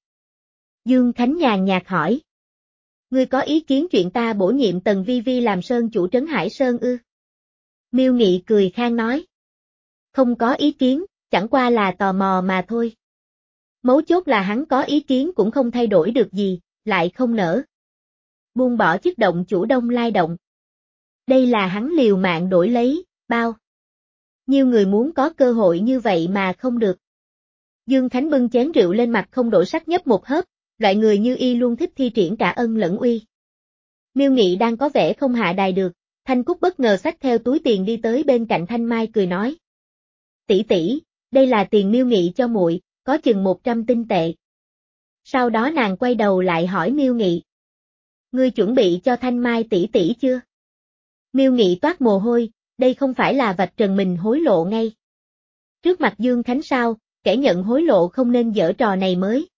[SPEAKER 1] Dương Khánh nhàn nhạt hỏi. Ngươi có ý kiến chuyện ta bổ nhiệm Tần Vi Vi làm Sơn chủ trấn Hải Sơn ư? Miêu Nghị cười khang nói. Không có ý kiến, chẳng qua là tò mò mà thôi. Mấu chốt là hắn có ý kiến cũng không thay đổi được gì, lại không nỡ buông bỏ chức động chủ Đông Lai Động. Đây là hắn liều mạng đổi lấy, bao nhiêu người muốn có cơ hội như vậy mà không được. Dương Khánh bưng chén rượu lên mặt không đổi sắc nhấp một hớp, loại người như y luôn thích thi triển cả ân lẫn uy. Miêu Nghị đang có vẻ không hạ đài được, Thanh Cúc bất ngờ xách theo túi tiền đi tới bên cạnh Thanh Mai cười nói. Tỷ tỷ, đây là tiền Miêu Nghị cho muội, có chừng một trăm tinh tệ. Sau đó nàng quay đầu lại hỏi Miêu Nghị. Ngươi chuẩn bị cho Thanh Mai tỷ tỷ chưa? Miêu Nghị toát mồ hôi, đây không phải là vạch trần mình hối lộ ngay. Trước mặt Dương Khánh sao, kẻ nhận hối lộ không nên giở trò này mới.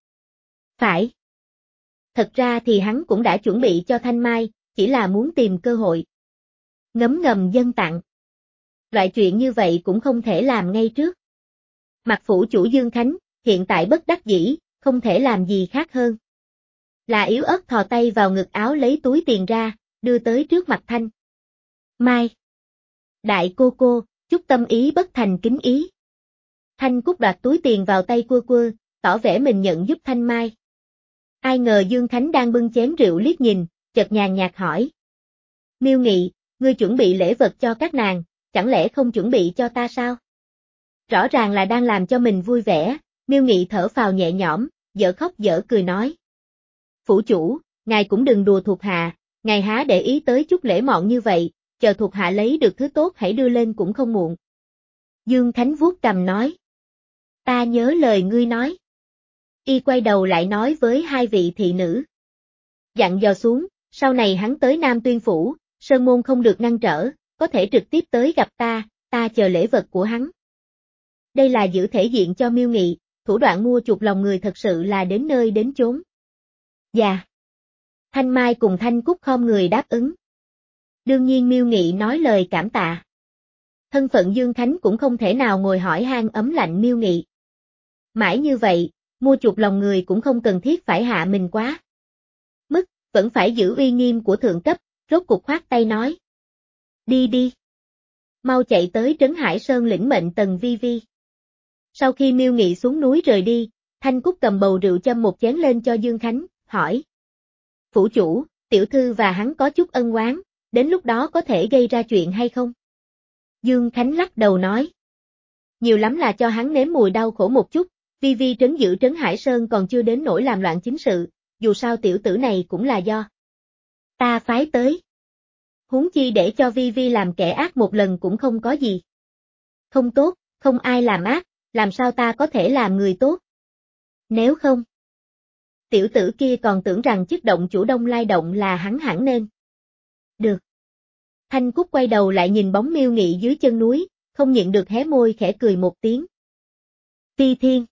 [SPEAKER 1] Phải. Thật ra thì hắn cũng đã chuẩn bị cho Thanh Mai, chỉ là muốn tìm cơ hội. Ngấm ngầm dâng tặng. Loại chuyện như vậy cũng không thể làm ngay trước. Mặt phủ chủ Dương Khánh, hiện tại bất đắc dĩ, không thể làm gì khác hơn là yếu ớt thò tay vào ngực áo lấy túi tiền ra, đưa tới trước mặt Thanh Mai. Đại cô cô, chút tâm ý bất thành kính ý. Thanh Cúc đoạt túi tiền vào tay quơ quơ, tỏ vẻ mình nhận giúp Thanh Mai. Ai ngờ Dương Khánh đang bưng chén rượu liếc nhìn, chợt nhàn nhạt hỏi. Miêu Nghị, ngươi chuẩn bị lễ vật cho các nàng, chẳng lẽ không chuẩn bị cho ta sao? Rõ ràng là đang làm cho mình vui vẻ, Miêu Nghị thở phào nhẹ nhõm, dở khóc dở cười nói. Phủ chủ, ngài cũng đừng đùa thuộc hạ, ngài há để ý tới chút lễ mọn như vậy, chờ thuộc hạ lấy được thứ tốt hãy đưa lên cũng không muộn. Dương Khánh vuốt cằm nói. Ta nhớ lời ngươi nói. Y quay đầu lại nói với hai vị thị nữ. Dặn dò xuống, sau này hắn tới Nam Tuyên Phủ, Sơn Môn không được ngăn trở, có thể trực tiếp tới gặp ta, ta chờ lễ vật của hắn. Đây là giữ thể diện cho Miêu Nghị, thủ đoạn mua chuộc lòng người thật sự là đến nơi đến chốn. Dạ. Thanh Mai cùng Thanh Cúc khom người đáp ứng. Đương nhiên Miêu Nghị nói lời cảm tạ. Thân phận Dương Khánh cũng không thể nào ngồi hỏi han ấm lạnh Miêu Nghị. Mãi như vậy, mua chuộc lòng người cũng không cần thiết phải hạ mình quá mức, vẫn phải giữ uy nghiêm của thượng cấp, rốt cục khoát tay nói. Đi đi. Mau chạy tới Trấn Hải Sơn lĩnh mệnh Tần Vi Vi. Sau khi Miêu Nghị xuống núi rời đi, Thanh Cúc cầm bầu rượu châm một chén lên cho Dương Khánh, hỏi. Phủ chủ, tiểu thư và hắn có chút ân oán, đến lúc đó có thể gây ra chuyện hay không? Dương Khánh lắc đầu nói. Nhiều lắm là cho hắn nếm mùi đau khổ một chút, Vi Vi trấn giữ Trấn Hải Sơn còn chưa đến nỗi làm loạn chính sự, dù sao tiểu tử này cũng là do ta phái tới. Huống chi để cho Vi Vi làm kẻ ác một lần cũng không có gì. Không tốt, không ai làm ác, làm sao ta có thể làm người tốt? Nếu không, tiểu tử kia còn tưởng rằng chức động chủ Đông Lai Động là hắn hẳn nên. Được. Thanh Cúc quay đầu lại nhìn bóng Miêu Nghị dưới chân núi, không nhịn được hé môi khẽ cười một tiếng. Phi Thiên.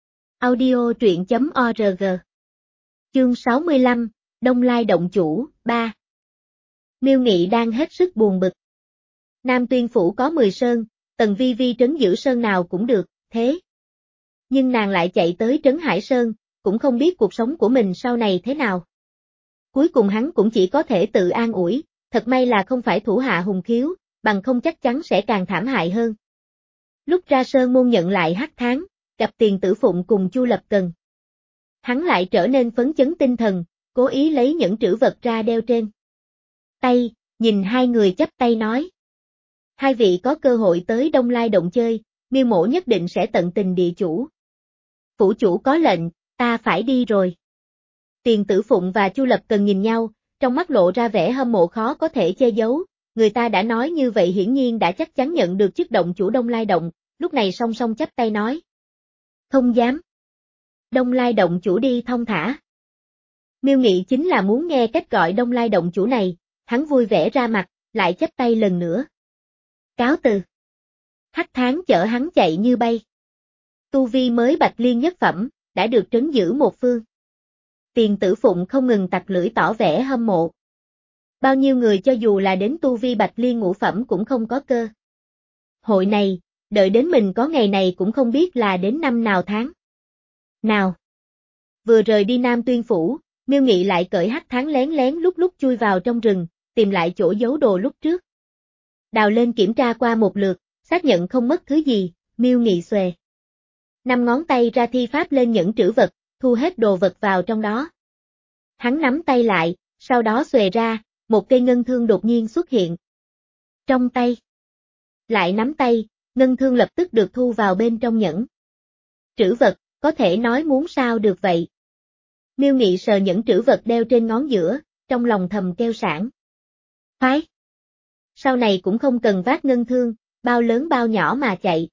[SPEAKER 1] Audio truyện chấm org. Chương sáu mươi lăm, Đông Lai Động chủ, ba. Miêu Nghị đang hết sức buồn bực. Nam Tuyên Phủ có mười sơn, Tần Vi Vi trấn giữ sơn nào cũng được, thế. Nhưng nàng lại chạy tới Trấn Hải Sơn, cũng không biết cuộc sống của mình sau này thế nào. Cuối cùng hắn cũng chỉ có thể tự an ủi, thật may là không phải thủ hạ hùng khiếu, bằng không chắc chắn sẽ càng thảm hại hơn. Lúc ra Sơn Môn nhận lại hắc tháng, gặp Tiền Tử Phụng cùng Chu Lập Cần. Hắn lại trở nên phấn chấn tinh thần, cố ý lấy những trữ vật ra đeo trên tay, nhìn hai người chắp tay nói. Hai vị có cơ hội tới Đông Lai Động chơi, Miêu Mỗ nhất định sẽ tận tình địa chủ. Phủ chủ có lệnh, ta phải đi rồi. Tiền Tử Phụng và Chu Lập Cần nhìn nhau, trong mắt lộ ra vẻ hâm mộ khó có thể che giấu, người ta đã nói như vậy hiển nhiên đã chắc chắn nhận được chức động chủ Đông Lai Động, lúc này song song chắp tay nói. Không dám. Đông Lai Động chủ đi thong thả. Miêu Nghị chính là muốn nghe cách gọi Đông Lai Động chủ này, hắn vui vẻ ra mặt, lại chắp tay lần nữa. Cáo từ. Hắc Tháng chở hắn chạy như bay. Tu vi mới bạch liên nhất phẩm, đã được trấn giữ một phương. Tiền Tử Phụng không ngừng tặc lưỡi tỏ vẻ hâm mộ. Bao nhiêu người cho dù là đến tu vi bạch liên ngũ phẩm cũng không có cơ. Hội này, đợi đến mình có ngày này cũng không biết là đến năm nào tháng. Nào. Vừa rời đi Nam Tuyên Phủ, Miêu Nghị lại cởi Hắc Tháng lén lén lúc lúc chui vào trong rừng, tìm lại chỗ giấu đồ lúc trước. Đào lên kiểm tra qua một lượt, xác nhận không mất thứ gì, Miêu Nghị xuề. Năm ngón tay ra thi pháp lên nhẫn trữ vật, thu hết đồ vật vào trong đó. Hắn nắm tay lại, sau đó xuề ra, một cây ngân thương đột nhiên xuất hiện. Trong tay. Lại nắm tay, ngân thương lập tức được thu vào bên trong nhẫn. Trữ vật, có thể nói muốn sao được vậy. Miêu Nghị sờ nhẫn trữ vật đeo trên ngón giữa, trong lòng thầm kêu sảng. Phái. Sau này cũng không cần vác ngân thương, bao lớn bao nhỏ mà chạy.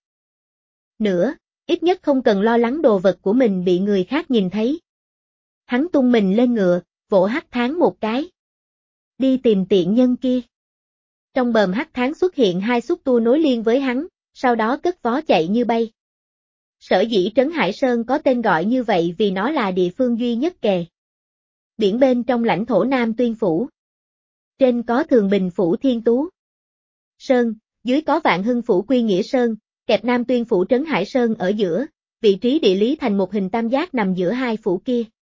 [SPEAKER 1] Nữa, ít nhất không cần lo lắng đồ vật của mình bị người khác nhìn thấy. Hắn tung mình lên ngựa, vỗ Hắc Tháng một cái. Đi tìm tiện nhân kia. Trong bờm Hắc Tháng xuất hiện hai xúc tua nối liền với hắn, sau đó cất vó chạy như bay. Sở dĩ Trấn Hải Sơn có tên gọi như vậy vì nó là địa phương duy nhất kề biển bên trong lãnh thổ Nam Tuyên Phủ. Trên có Thường Bình Phủ Thiên Tú Sơn, dưới có Vạn Hưng Phủ Quy Nghĩa Sơn, kẹp Nam Tuyên Phủ Trấn Hải Sơn ở giữa, vị trí địa lý thành một hình tam giác nằm giữa hai phủ kia.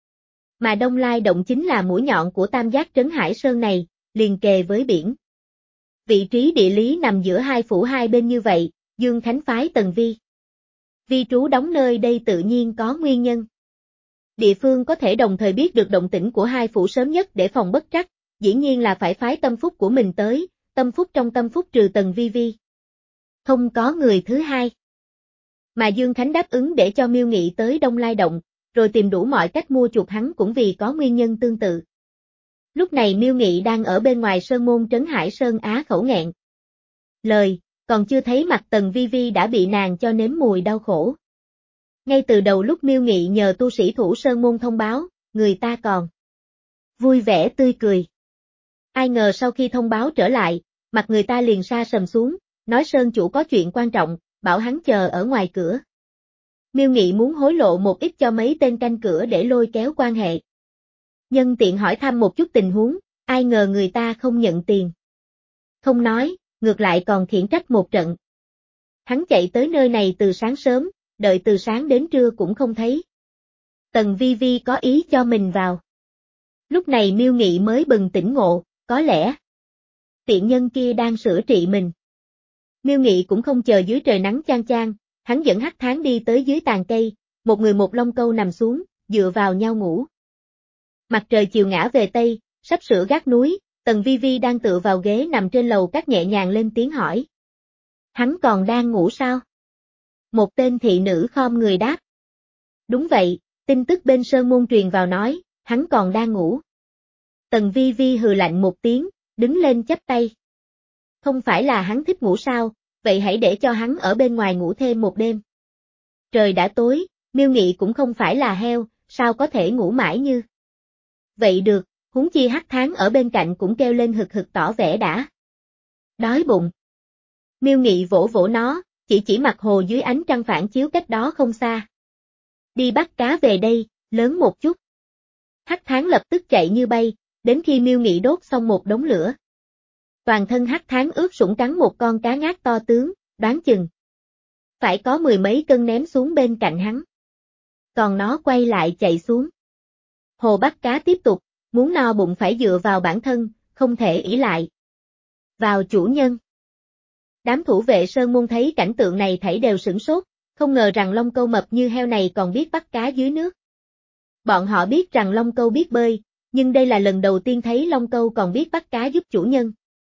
[SPEAKER 1] Mà Đông Lai Động chính là mũi nhọn của tam giác Trấn Hải Sơn này, liền kề với biển. Vị trí địa lý nằm giữa hai phủ hai bên như vậy, Dương Khánh phái Tần Vi. Vi trú đóng nơi đây tự nhiên có nguyên nhân. Địa phương có thể đồng thời biết được động tĩnh của hai phủ sớm nhất để phòng bất trắc, dĩ nhiên là phải phái tâm phúc của mình tới, tâm phúc trong tâm phúc trừ Tần Vi Vi. Không có người thứ hai. Mà Dương Khánh đáp ứng để cho Miêu Nghị tới Đông Lai Động, rồi tìm đủ mọi cách mua chuộc hắn cũng vì có nguyên nhân tương tự. Lúc này Miêu Nghị đang ở bên ngoài sơn môn Trấn Hải Sơn á khẩu nghẹn. Lời, còn chưa thấy mặt Tần Vi Vi đã bị nàng cho nếm mùi đau khổ. Ngay từ đầu lúc Miêu Nghị nhờ tu sĩ thủ sơn môn thông báo, người ta còn vui vẻ tươi cười. Ai ngờ sau khi thông báo trở lại, mặt người ta liền sa sầm xuống, nói sơn chủ có chuyện quan trọng, bảo hắn chờ ở ngoài cửa. Miêu Nghị muốn hối lộ một ít cho mấy tên canh cửa để lôi kéo quan hệ. Nhân tiện hỏi thăm một chút tình huống, ai ngờ người ta không nhận tiền. Không nói, ngược lại còn khiển trách một trận. Hắn chạy tới nơi này từ sáng sớm, đợi từ sáng đến trưa cũng không thấy. Tần Vi Vi có ý cho mình vào. Lúc này Miêu Nghị mới bừng tỉnh ngộ, có lẽ tiện nhân kia đang sửa trị mình. Miêu Nghị cũng không chờ dưới trời nắng chang chang, hắn dẫn Hắc Tháng đi tới dưới tàn cây, một người một lông câu nằm xuống, dựa vào nhau ngủ. Mặt trời chiều ngã về tây, sắp sửa gác núi, Tần Vi Vi đang tựa vào ghế nằm trên lầu các nhẹ nhàng lên tiếng hỏi. Hắn còn đang ngủ sao? Một tên thị nữ khom người đáp. Đúng vậy, tin tức bên sơn môn truyền vào nói, hắn còn đang ngủ. Tần Vi Vi hừ lạnh một tiếng, đứng lên chắp tay. Không phải là hắn thích ngủ sao, vậy hãy để cho hắn ở bên ngoài ngủ thêm một đêm. Trời đã tối, Miêu Nghị cũng không phải là heo, sao có thể ngủ mãi như. Vậy được, huống chi Hắc Tháng ở bên cạnh cũng kêu lên hực hực tỏ vẻ đã. Đói bụng. Miêu Nghị vỗ vỗ nó, chỉ chỉ mặt hồ dưới ánh trăng phản chiếu cách đó không xa. Đi bắt cá về đây, lớn một chút. Hắc Tháng lập tức chạy như bay, đến khi Miêu Nghị đốt xong một đống lửa. Toàn thân Hắc Tháng ướt sũng cắn một con cá ngát to tướng, đoán chừng. Phải có mười mấy cân ném xuống bên cạnh hắn. Còn nó quay lại chạy xuống. Hồ bắt cá tiếp tục, muốn no bụng phải dựa vào bản thân, không thể ỷ lại vào chủ nhân. Đám thủ vệ sơn môn thấy cảnh tượng này thảy đều sửng sốt, không ngờ rằng lông câu mập như heo này còn biết bắt cá dưới nước. Bọn họ biết rằng lông câu biết bơi, nhưng đây là lần đầu tiên thấy lông câu còn biết bắt cá giúp chủ nhân.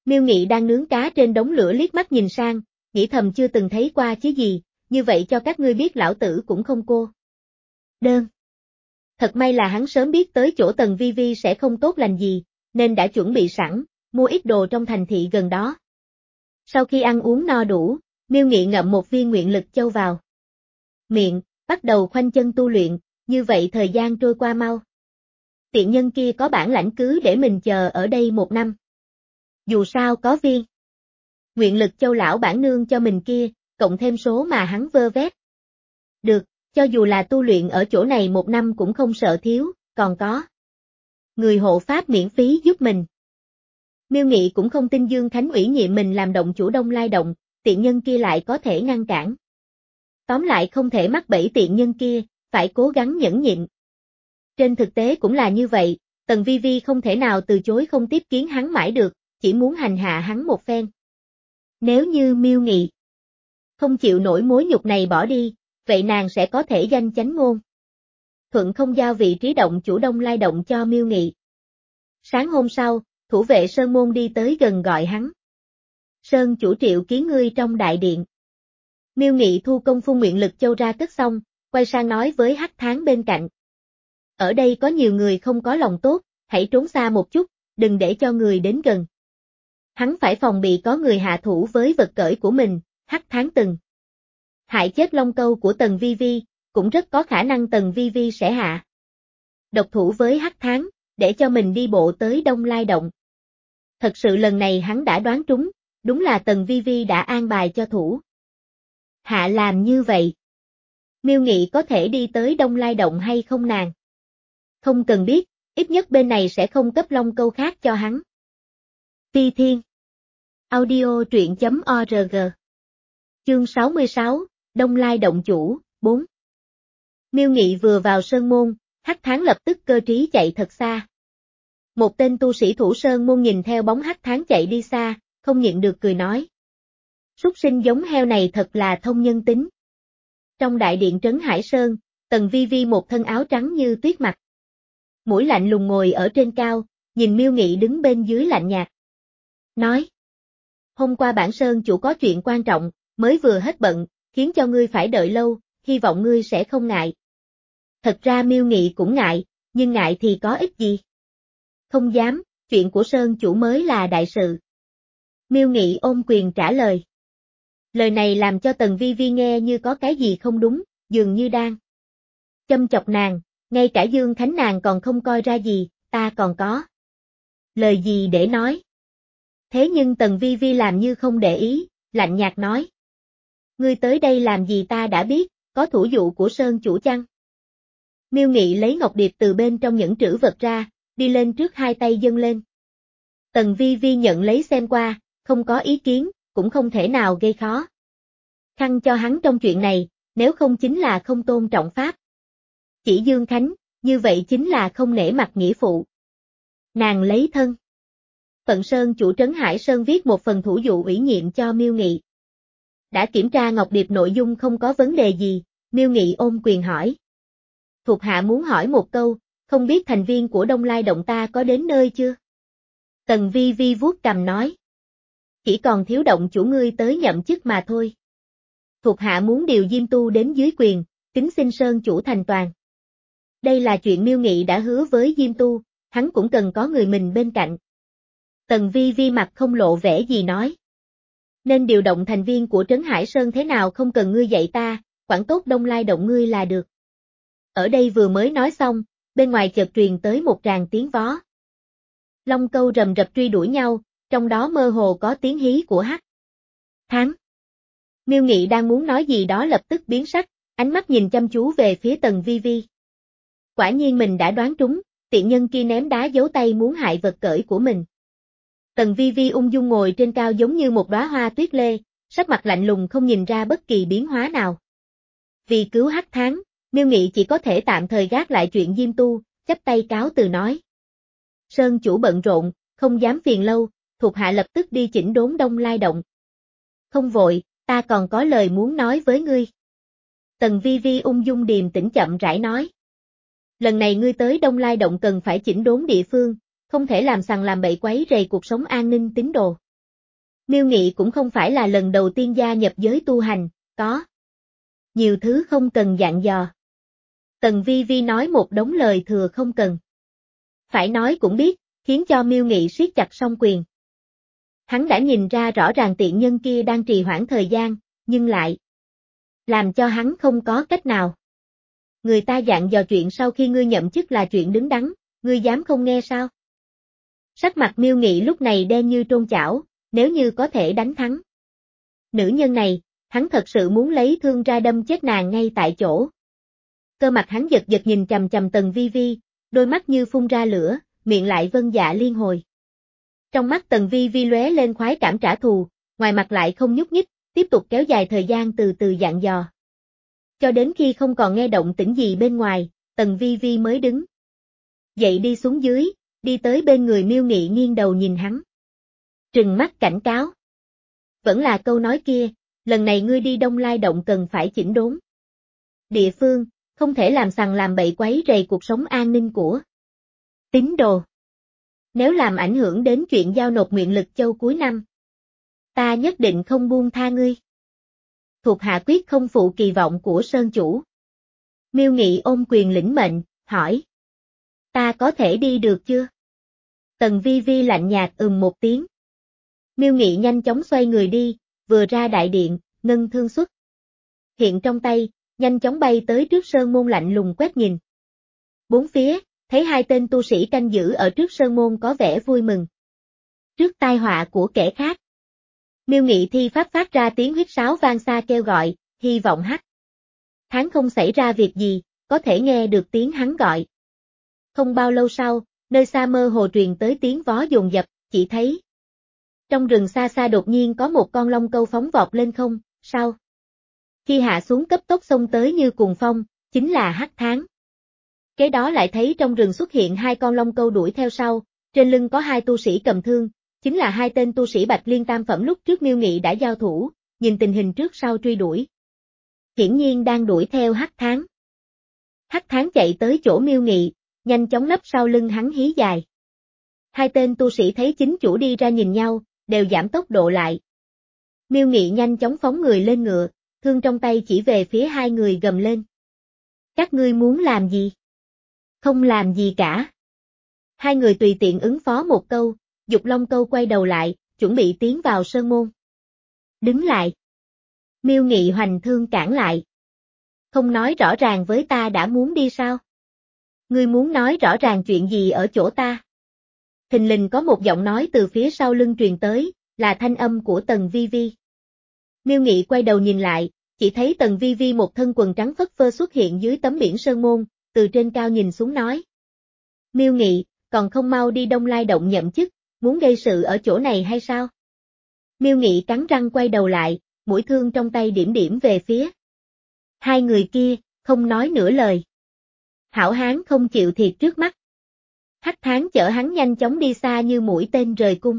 [SPEAKER 1] Miêu Nghị đang nướng cá trên đống lửa liếc mắt nhìn sang, nghĩ thầm chưa từng thấy qua chứ gì, như vậy cho các ngươi biết lão tử cũng không cô đơn. Thật may là hắn sớm biết tới chỗ Tần Vi Vi sẽ không tốt lành gì, nên đã chuẩn bị sẵn, mua ít đồ trong thành thị gần đó. Sau khi ăn uống no đủ, Miêu Nghị ngậm một viên nguyện lực châu vào miệng, bắt đầu khoanh chân tu luyện, như vậy thời gian trôi qua mau. Tiện nhân kia có bản lãnh cứ để mình chờ ở đây một năm. Dù sao có viên nguyện lực châu lão bản nương cho mình kia, cộng thêm số mà hắn vơ vét. Được, cho dù là tu luyện ở chỗ này một năm cũng không sợ thiếu, còn có người hộ pháp miễn phí giúp mình. Miêu Nghị cũng không tin Dương Khánh ủy nhiệm mình làm động chủ Đông Lai Động, tiện nhân kia lại có thể ngăn cản. Tóm lại không thể mắc bẫy tiện nhân kia, phải cố gắng nhẫn nhịn. Trên thực tế cũng là như vậy, Tần Vi Vi không thể nào từ chối không tiếp kiến hắn mãi được, chỉ muốn hành hạ hắn một phen. Nếu như Miêu Nghị không chịu nổi mối nhục này bỏ đi, vậy nàng sẽ có thể danh chánh ngôn thuận không giao vị trí động chủ Đông Lai Động cho Miêu Nghị. Sáng hôm sau, thủ vệ Sơn Môn đi tới gần gọi hắn. Sơn chủ triệu kiến ngươi trong đại điện. Miêu Nghị thu công phu nguyện lực châu ra cất xong, quay sang nói với Hắc Tháng bên cạnh. Ở đây có nhiều người không có lòng tốt, hãy trốn xa một chút, đừng để cho người đến gần. Hắn phải phòng bị có người hạ thủ với vật cởi của mình, Hắc Tháng từng hại chết Long Câu của Tần Vi Vi, cũng rất có khả năng Tần Vi Vi sẽ hạ độc thủ với Hắc Tháng, để cho mình đi bộ tới Đông Lai Động. Thật sự lần này hắn đã đoán trúng, đúng là Tần Vi Vi đã an bài cho thủ hạ làm như vậy. Miêu Nghị có thể đi tới Đông Lai Động hay không nàng? Không cần biết, ít nhất bên này sẽ không cấp Long Câu khác cho hắn. Phi Thiên Audio truyện chấm org Chương sáu mươi sáu, Đông Lai Động chủ, bốn. Miêu Nghị vừa vào sơn môn, Hắc Tháng lập tức cơ trí chạy thật xa. Một tên tu sĩ thủ sơn môn nhìn theo bóng Hắc Tháng chạy đi xa, không nhịn được cười nói. Súc sinh giống heo này thật là thông nhân tính. Trong đại điện trấn Hải Sơn, Tần Vi Vi một thân áo trắng như tuyết mặc. Mũi lạnh lùng ngồi ở trên cao, nhìn Miêu Nghị đứng bên dưới lạnh nhạt. Nói. Hôm qua bản Sơn chủ có chuyện quan trọng, mới vừa hết bận, khiến cho ngươi phải đợi lâu, hy vọng ngươi sẽ không ngại. Thật ra Miêu Nghị cũng ngại, nhưng ngại thì có ích gì. Không dám, chuyện của Sơn chủ mới là đại sự. Miêu Nghị ôm quyền trả lời. Lời này làm cho Tần Vi Vi nghe như có cái gì không đúng, dường như đang châm chọc nàng, ngay cả Dương Khánh nàng còn không coi ra gì, ta còn có lời gì để nói. Thế nhưng Tần Vi Vi làm như không để ý, lạnh nhạt nói. Ngươi tới đây làm gì ta đã biết, có thủ dụ của Sơn chủ chăng? Miêu Nghị lấy ngọc điệp từ bên trong những trữ vật ra, đi lên trước hai tay dâng lên. Tần Vi Vi nhận lấy xem qua, không có ý kiến, cũng không thể nào gây khó khăn cho hắn trong chuyện này, nếu không chính là không tôn trọng pháp. Chỉ Dương Khánh, như vậy chính là không nể mặt nghĩa phụ. Nàng lấy thân phận Sơn chủ trấn Hải Sơn viết một phần thủ dụ ủy nhiệm cho Miêu Nghị. Đã kiểm tra ngọc điệp nội dung không có vấn đề gì, Miêu Nghị ôm quyền hỏi. Thuộc hạ muốn hỏi một câu, không biết thành viên của Đông Lai Động ta có đến nơi chưa? Tần Vi Vi vuốt cằm nói. Chỉ còn thiếu động chủ ngươi tới nhậm chức mà thôi. Thuộc hạ muốn điều Diêm Tu đến dưới quyền, kính xin Sơn chủ thành toàn. Đây là chuyện Miêu Nghị đã hứa với Diêm Tu, hắn cũng cần có người mình bên cạnh. Tần Vi Vi mặt không lộ vẻ gì nói. Nên điều động thành viên của Trấn Hải Sơn thế nào không cần ngươi dạy ta, quản tốt Đông Lai Động ngươi là được. Ở đây vừa mới nói xong, bên ngoài chợt truyền tới một tràng tiếng vó. Long Câu rầm rập truy đuổi nhau, trong đó mơ hồ có tiếng hí của Hắc Tháng. Miêu Nghị đang muốn nói gì đó lập tức biến sắc, ánh mắt nhìn chăm chú về phía Tần Vi Vi. Quả nhiên mình đã đoán trúng, tiện nhân kia ném đá giấu tay muốn hại vật cởi của mình. Tần Vi Vi ung dung ngồi trên cao giống như một đóa hoa tuyết lê, sắc mặt lạnh lùng không nhìn ra bất kỳ biến hóa nào. Vì cứu Hắc Tháng, Miêu Nghị chỉ có thể tạm thời gác lại chuyện Diêm Tu, chắp tay cáo từ nói. Sơn chủ bận rộn, không dám phiền lâu, thuộc hạ lập tức đi chỉnh đốn Đông Lai Động. Không vội, ta còn có lời muốn nói với ngươi. Tần Vi Vi ung dung điềm tĩnh chậm rãi nói. Lần này ngươi tới Đông Lai Động cần phải chỉnh đốn địa phương, không thể làm sằng làm bậy quấy rầy cuộc sống an ninh tín đồ. Miêu Nghị cũng không phải là lần đầu tiên gia nhập giới tu hành, có nhiều thứ không cần dặn dò. Tần Vi Vi nói một đống lời thừa không cần phải nói cũng biết, khiến cho Miêu Nghị siết chặt song quyền. Hắn đã nhìn ra rõ ràng tiện nhân kia đang trì hoãn thời gian, nhưng lại làm cho hắn không có cách nào. Người ta dặn dò chuyện sau khi ngươi nhậm chức là chuyện đứng đắn, ngươi dám không nghe sao? Sắc mặt Miêu Nghị lúc này đen như trôn chảo, nếu như có thể đánh thắng nữ nhân này, hắn thật sự muốn lấy thương ra đâm chết nàng ngay tại chỗ. Cơ mặt hắn giật giật nhìn chằm chằm Tần Vi Vi, đôi mắt như phun ra lửa, miệng lại vân dạ liên hồi. Trong mắt Tần Vi Vi lóe lên khoái cảm trả thù, ngoài mặt lại không nhúc nhích, tiếp tục kéo dài thời gian từ từ dặn dò. Cho đến khi không còn nghe động tĩnh gì bên ngoài, Tần Vi Vi mới đứng dậy đi xuống dưới, đi tới bên người Miêu Nghị nghiêng đầu nhìn hắn. Trừng mắt cảnh cáo. Vẫn là câu nói kia, lần này ngươi đi Đông Lai Động cần phải chỉnh đốn địa phương, không thể làm sằng làm bậy quấy rầy cuộc sống an ninh của tín đồ. Nếu làm ảnh hưởng đến chuyện giao nộp nguyện lực châu cuối năm, ta nhất định không buông tha ngươi. Thuộc hạ quyết không phụ kỳ vọng của Sơn chủ. Miêu Nghị ôm quyền lĩnh mệnh, hỏi. Ta có thể đi được chưa? Tần Vi Vi lạnh nhạt ừm một tiếng. Miêu Nghị nhanh chóng xoay người đi, vừa ra đại điện, ngân thương xuất hiện trong tay, nhanh chóng bay tới trước sơn môn lạnh lùng quét nhìn. Bốn phía, thấy hai tên tu sĩ canh giữ ở trước sơn môn có vẻ vui mừng. Trước tai họa của kẻ khác. Miêu Nghị thi pháp phát ra tiếng huýt sáo vang xa kêu gọi, hy vọng hắc tháng không xảy ra việc gì, có thể nghe được tiếng hắn gọi. Không bao lâu sau, nơi xa mơ hồ truyền tới tiếng vó dồn dập, chỉ thấy trong rừng xa xa đột nhiên có một con long câu phóng vọt lên không, sau khi hạ xuống cấp tốc xông tới như cuồng phong, chính là hắc tháng. Kế đó lại thấy trong rừng xuất hiện hai con long câu đuổi theo sau, trên lưng có hai tu sĩ cầm thương, chính là hai tên tu sĩ Bạch Liên tam phẩm lúc trước Miêu Nghị đã giao thủ, nhìn tình hình trước sau truy đuổi. Hiển nhiên đang đuổi theo hắc tháng. Hắc tháng chạy tới chỗ Miêu Nghị, nhanh chóng nấp sau lưng hắn hí dài. Hai tên tu sĩ thấy chính chủ đi ra nhìn nhau, đều giảm tốc độ lại. Miêu Nghị nhanh chóng phóng người lên ngựa, thương trong tay chỉ về phía hai người gầm lên. Các ngươi muốn làm gì? Không làm gì cả. Hai người tùy tiện ứng phó một câu, Dục Long câu quay đầu lại, chuẩn bị tiến vào sơn môn. Đứng lại. Miêu Nghị hoành thương cản lại. Không nói rõ ràng với ta đã muốn đi sao? Ngươi muốn nói rõ ràng chuyện gì ở chỗ ta? Thình lình có một giọng nói từ phía sau lưng truyền tới, là thanh âm của Tần Vi Vi. Miêu Nghị quay đầu nhìn lại, chỉ thấy Tần Vi Vi một thân quần trắng phất phơ xuất hiện dưới tấm biển sơn môn, từ trên cao nhìn xuống nói. Miêu Nghị, còn không mau đi Đông Lai Động nhậm chức, muốn gây sự ở chỗ này hay sao? Miêu Nghị cắn răng quay đầu lại, mũi thương trong tay điểm điểm về phía hai người kia, không nói nửa lời. Hảo hán không chịu thiệt trước mắt. Hắc tháng chở hắn nhanh chóng đi xa như mũi tên rời cung.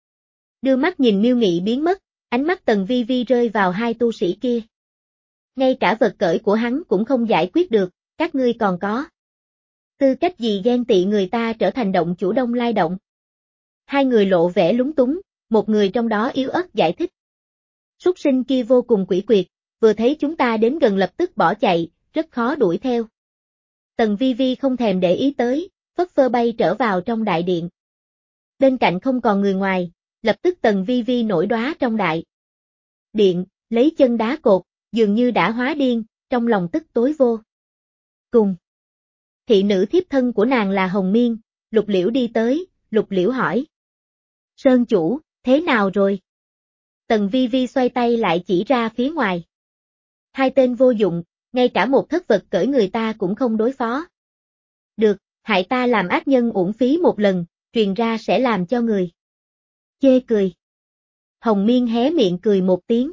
[SPEAKER 1] Đưa mắt nhìn Miêu Nghị biến mất, ánh mắt Tần Vi Vi rơi vào hai tu sĩ kia. Ngay cả vật cởi của hắn cũng không giải quyết được, các ngươi còn có tư cách gì ghen tị người ta trở thành động chủ Đông Lai Động? Hai người lộ vẻ lúng túng, một người trong đó yếu ớt giải thích. Súc sinh kia vô cùng quỷ quyệt, vừa thấy chúng ta đến gần lập tức bỏ chạy, rất khó đuổi theo. Tần Vi Vi không thèm để ý tới, phất phơ bay trở vào trong đại điện. Bên cạnh không còn người ngoài, lập tức Tần Vi Vi nổi đoá trong đại điện, lấy chân đá cột, dường như đã hóa điên, trong lòng tức tối vô cùng. Thị nữ thiếp thân của nàng là Hồng Miên, Lục Liễu đi tới, Lục Liễu hỏi. Sơn chủ, thế nào rồi? Tần Vi Vi xoay tay lại chỉ ra phía ngoài. Hai tên vô dụng, ngay cả một thất vật cởi người ta cũng không đối phó. Được, hại ta làm ác nhân uổng phí một lần, truyền ra sẽ làm cho người chê cười. Hồng Miên hé miệng cười một tiếng.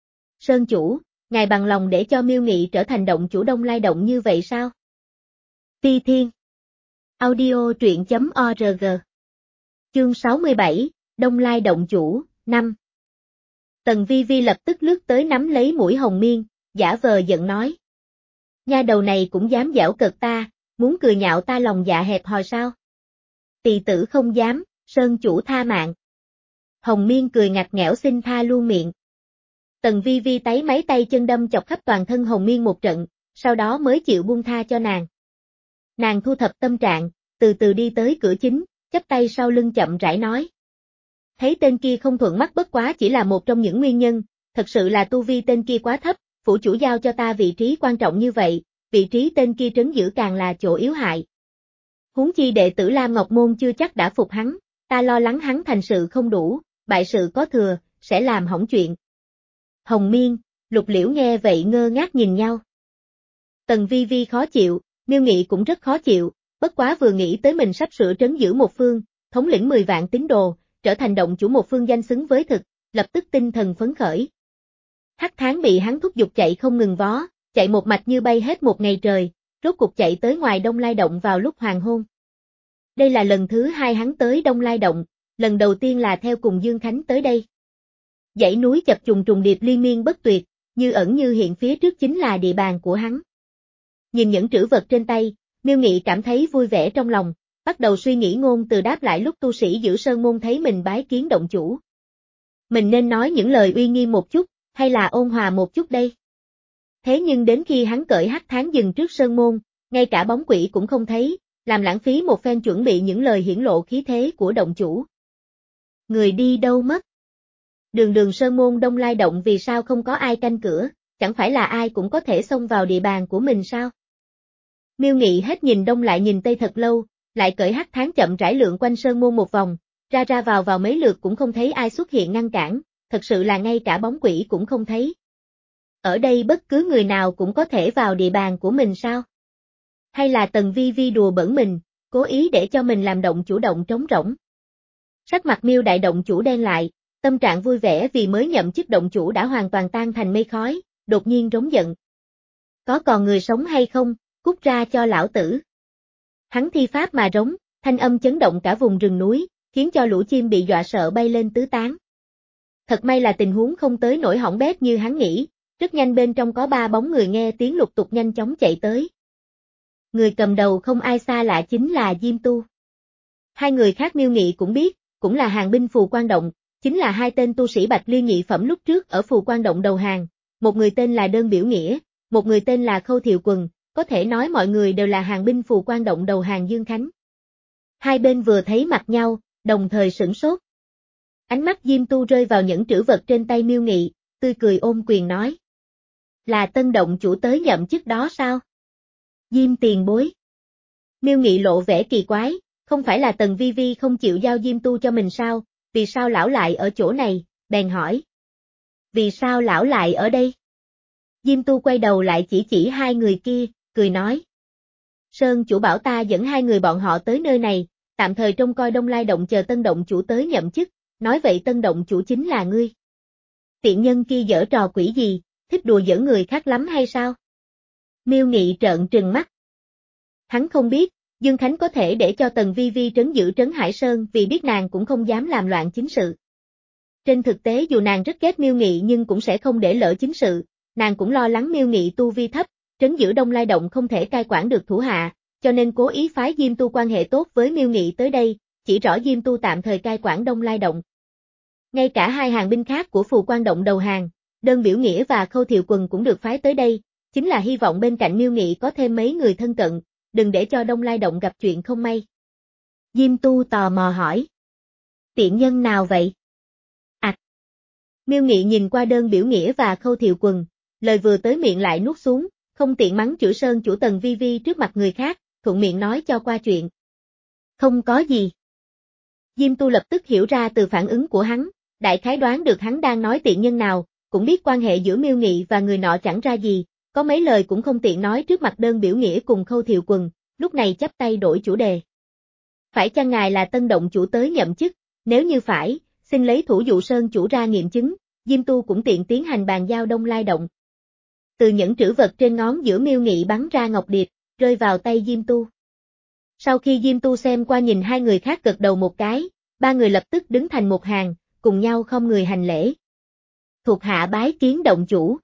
[SPEAKER 1] Sơn chủ, ngài bằng lòng để cho Miêu Nghị trở thành động chủ Đông Lai Động như vậy sao? Phi Thiên Audio truyện chấm org Chương sáu mươi bảy, Đông Lai Động chủ, năm. Tần Vi Vi lập tức lướt tới nắm lấy mũi Hồng Miên, giả vờ giận nói. Nha đầu này cũng dám giảo cợt ta, muốn cười nhạo ta lòng dạ hẹp hòi sao? Tỳ tử không dám, Sơn chủ tha mạng. Hồng Miên cười ngặt nghẽo xin tha luôn miệng. Tần Vi Vi táy mấy tay chân đâm chọc khắp toàn thân Hồng Miên một trận, sau đó mới chịu buông tha cho nàng. Nàng thu thập tâm trạng, từ từ đi tới cửa chính, chắp tay sau lưng chậm rãi nói. Thấy tên kia không thuận mắt bất quá chỉ là một trong những nguyên nhân, thật sự là tu vi tên kia quá thấp, phủ chủ giao cho ta vị trí quan trọng như vậy, vị trí tên kia trấn giữ càng là chỗ yếu hại. Huống chi đệ tử Lam Ngọc Môn chưa chắc đã phục hắn, ta lo lắng hắn thành sự không đủ, bại sự có thừa, sẽ làm hỏng chuyện. Hồng Miên, Lục Liễu nghe vậy ngơ ngác nhìn nhau. Tần Vi Vi khó chịu, Miêu Nghị cũng rất khó chịu, bất quá vừa nghĩ tới mình sắp sửa trấn giữ một phương, thống lĩnh mười vạn tín đồ, trở thành động chủ một phương danh xứng với thực, lập tức tinh thần phấn khởi. Hắc Tháng bị hắn thúc giục chạy không ngừng vó, chạy một mạch như bay hết một ngày trời, rốt cuộc chạy tới ngoài Đông Lai Động vào lúc hoàng hôn. Đây là lần thứ hai hắn tới Đông Lai Động, lần đầu tiên là theo cùng Dương Khánh tới đây. Dãy núi chập trùng trùng điệp liên miên bất tuyệt, như ẩn như hiện phía trước chính là địa bàn của hắn. Nhìn những trữ vật trên tay, Miêu Nghị cảm thấy vui vẻ trong lòng, bắt đầu suy nghĩ ngôn từ đáp lại lúc tu sĩ giữ sơn môn thấy mình bái kiến động chủ. Mình nên nói những lời uy nghiêm một chút, hay là ôn hòa một chút đây? Thế nhưng đến khi hắn cởi Hắc Tháng dừng trước sơn môn, ngay cả bóng quỷ cũng không thấy, làm lãng phí một phen chuẩn bị những lời hiển lộ khí thế của động chủ. Người đi đâu mất? Đường đường sơn môn Đông Lai Động vì sao không có ai canh cửa, chẳng phải là ai cũng có thể xông vào địa bàn của mình sao? Miêu Nghị hết nhìn đông lại nhìn tây thật lâu, lại cởi Hắc Tháng chậm rãi lượn quanh sơn môn một vòng, ra ra vào vào mấy lượt cũng không thấy ai xuất hiện ngăn cản, thật sự là ngay cả bóng quỷ cũng không thấy. Ở đây bất cứ người nào cũng có thể vào địa bàn của mình sao? Hay là Tần Vi Vi đùa bỡn mình, cố ý để cho mình làm động chủ động trống rỗng? Sắc mặt Miêu đại động chủ đen lại, tâm trạng vui vẻ vì mới nhậm chức động chủ đã hoàn toàn tan thành mây khói, đột nhiên rống giận. Có còn người sống hay không, cút ra cho lão tử. Hắn thi pháp mà rống, thanh âm chấn động cả vùng rừng núi, khiến cho lũ chim bị dọa sợ bay lên tứ tán. Thật may là tình huống không tới nỗi hỏng bét như hắn nghĩ, rất nhanh bên trong có ba bóng người nghe tiếng lục tục nhanh chóng chạy tới. Người cầm đầu không ai xa lạ chính là Diêm Tu. Hai người khác Miêu Nghị cũng biết, cũng là hàng binh Phù Quan Động, chính là hai tên tu sĩ Bạch Liên nhị phẩm lúc trước ở Phù Quan Động đầu hàng, một người tên là Đơn Biểu Nghĩa, một người tên là Khâu Thiệu Quần, có thể nói mọi người đều là hàng binh Phù Quan Động đầu hàng Dương Khánh. Hai bên vừa thấy mặt nhau, đồng thời sửng sốt. Ánh mắt Diêm Tu rơi vào những trữ vật trên tay Miêu Nghị, tươi cười ôm quyền nói. Là tân động chủ tới nhậm chức đó sao? Diêm tiền bối. Miêu Nghị lộ vẻ kỳ quái, không phải là Tần Vi Vi không chịu giao Diêm Tu cho mình sao, vì sao lão lại ở chỗ này, bèn hỏi. Vì sao lão lại ở đây? Diêm Tu quay đầu lại chỉ chỉ hai người kia, cười nói. Sơn chủ bảo ta dẫn hai người bọn họ tới nơi này, tạm thời trông coi Đông Lai Động chờ tân động chủ tới nhậm chức, nói vậy tân động chủ chính là ngươi. Tiện nhân kia giở trò quỷ gì, thích đùa giỡn người khác lắm hay sao? Miêu Nghị trợn trừng mắt. Hắn không biết, Dương Khánh có thể để cho Tần Vi Vi trấn giữ Trấn Hải Sơn vì biết nàng cũng không dám làm loạn chính sự. Trên thực tế dù nàng rất ghét Miêu Nghị nhưng cũng sẽ không để lỡ chính sự, nàng cũng lo lắng Miêu Nghị tu vi thấp, trấn giữ Đông Lai Động không thể cai quản được thủ hạ, cho nên cố ý phái Diêm Tu quan hệ tốt với Miêu Nghị tới đây, chỉ rõ Diêm Tu tạm thời cai quản Đông Lai Động. Ngay cả hai hàng binh khác của Phù Quan Động đầu hàng, Đơn Biểu Nghĩa và Khâu Thiệu Quần cũng được phái tới đây, chính là hy vọng bên cạnh Miêu Nghị có thêm mấy người thân cận, đừng để cho Đông Lai Động gặp chuyện không may. Diêm Tu tò mò hỏi. Tiện nhân nào vậy? À. Miêu Nghị nhìn qua Đơn Biểu Nghĩa và Khâu Thiệu Quần, lời vừa tới miệng lại nuốt xuống, không tiện mắng chửi Sơn chủ Tần Vi Vi trước mặt người khác, thuận miệng nói cho qua chuyện. Không có gì. Diêm Tu lập tức hiểu ra từ phản ứng của hắn, đại khái đoán được hắn đang nói tiện nhân nào, cũng biết quan hệ giữa Miêu Nghị và người nọ chẳng ra gì, có mấy lời cũng không tiện nói trước mặt Đơn Biểu Nghĩa cùng Khâu Thiệu Quần, lúc này chắp tay đổi chủ đề. Phải chăng ngài là tân động chủ tới nhậm chức, nếu như phải, xin lấy thủ dụ Sơn chủ ra nghiệm chứng, Diêm Tu cũng tiện tiến hành bàn giao Đông Lai Động. Từ những trữ vật trên ngón giữa Miêu Nghị bắn ra ngọc điệp, rơi vào tay Diêm Tu. Sau khi Diêm Tu xem qua nhìn hai người khác gật đầu một cái, ba người lập tức đứng thành một hàng, cùng nhau không người hành lễ. Thuộc hạ bái kiến động chủ.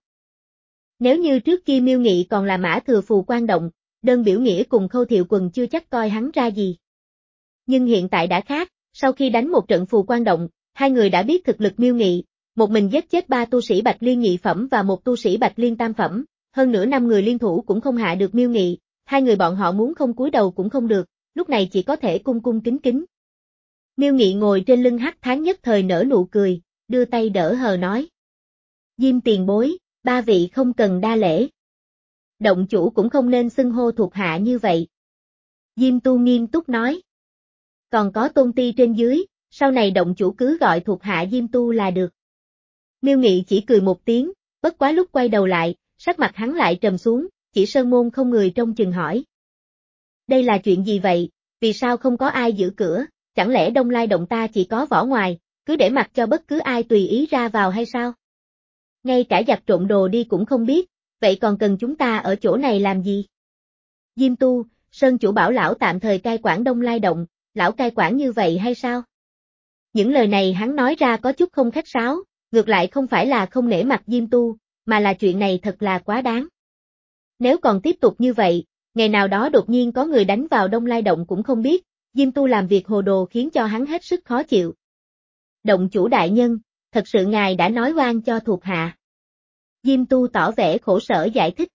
[SPEAKER 1] Nếu như trước kia Miêu Nghị còn là mã thừa Phù Quan Động, Đơn Biểu Nghĩa cùng Khâu Thiệu Quần chưa chắc coi hắn ra gì. Nhưng hiện tại đã khác, sau khi đánh một trận Phù Quan Động, hai người đã biết thực lực Miêu Nghị, một mình giết chết ba tu sĩ Bạch Liên nhị phẩm và một tu sĩ Bạch Liên tam phẩm, hơn nữa năm người liên thủ cũng không hạ được Miêu Nghị, hai người bọn họ muốn không cúi đầu cũng không được, lúc này chỉ có thể cung cung kính kính. Miêu Nghị ngồi trên lưng hắc tháng nhất thời nở nụ cười, đưa tay đỡ hờ nói. Diêm tiền bối, ba vị không cần đa lễ. Động chủ cũng không nên xưng hô thuộc hạ như vậy. Diêm Tu nghiêm túc nói. Còn có tôn ti trên dưới, sau này động chủ cứ gọi thuộc hạ Diêm Tu là được. Miêu Nghị chỉ cười một tiếng, bất quá lúc quay đầu lại, sắc mặt hắn lại trầm xuống, chỉ sơn môn không người trông chừng hỏi. Đây là chuyện gì vậy, vì sao không có ai giữ cửa, chẳng lẽ Đông Lai động ta chỉ có vỏ ngoài, cứ để mặc cho bất cứ ai tùy ý ra vào hay sao? Ngay cả giặt trộm đồ đi cũng không biết, vậy còn cần chúng ta ở chỗ này làm gì? Diêm Tu, Sơn chủ bảo lão tạm thời cai quản Đông Lai động, lão cai quản như vậy hay sao? Những lời này hắn nói ra có chút không khách sáo, ngược lại không phải là không nể mặt Diêm Tu, mà là chuyện này thật là quá đáng. Nếu còn tiếp tục như vậy, ngày nào đó đột nhiên có người đánh vào Đông Lai động cũng không biết, Diêm Tu làm việc hồ đồ khiến cho hắn hết sức khó chịu. Động chủ đại nhân, thật sự ngài đã nói oan cho thuộc hạ. Diêm Tu tỏ vẻ khổ sở giải thích.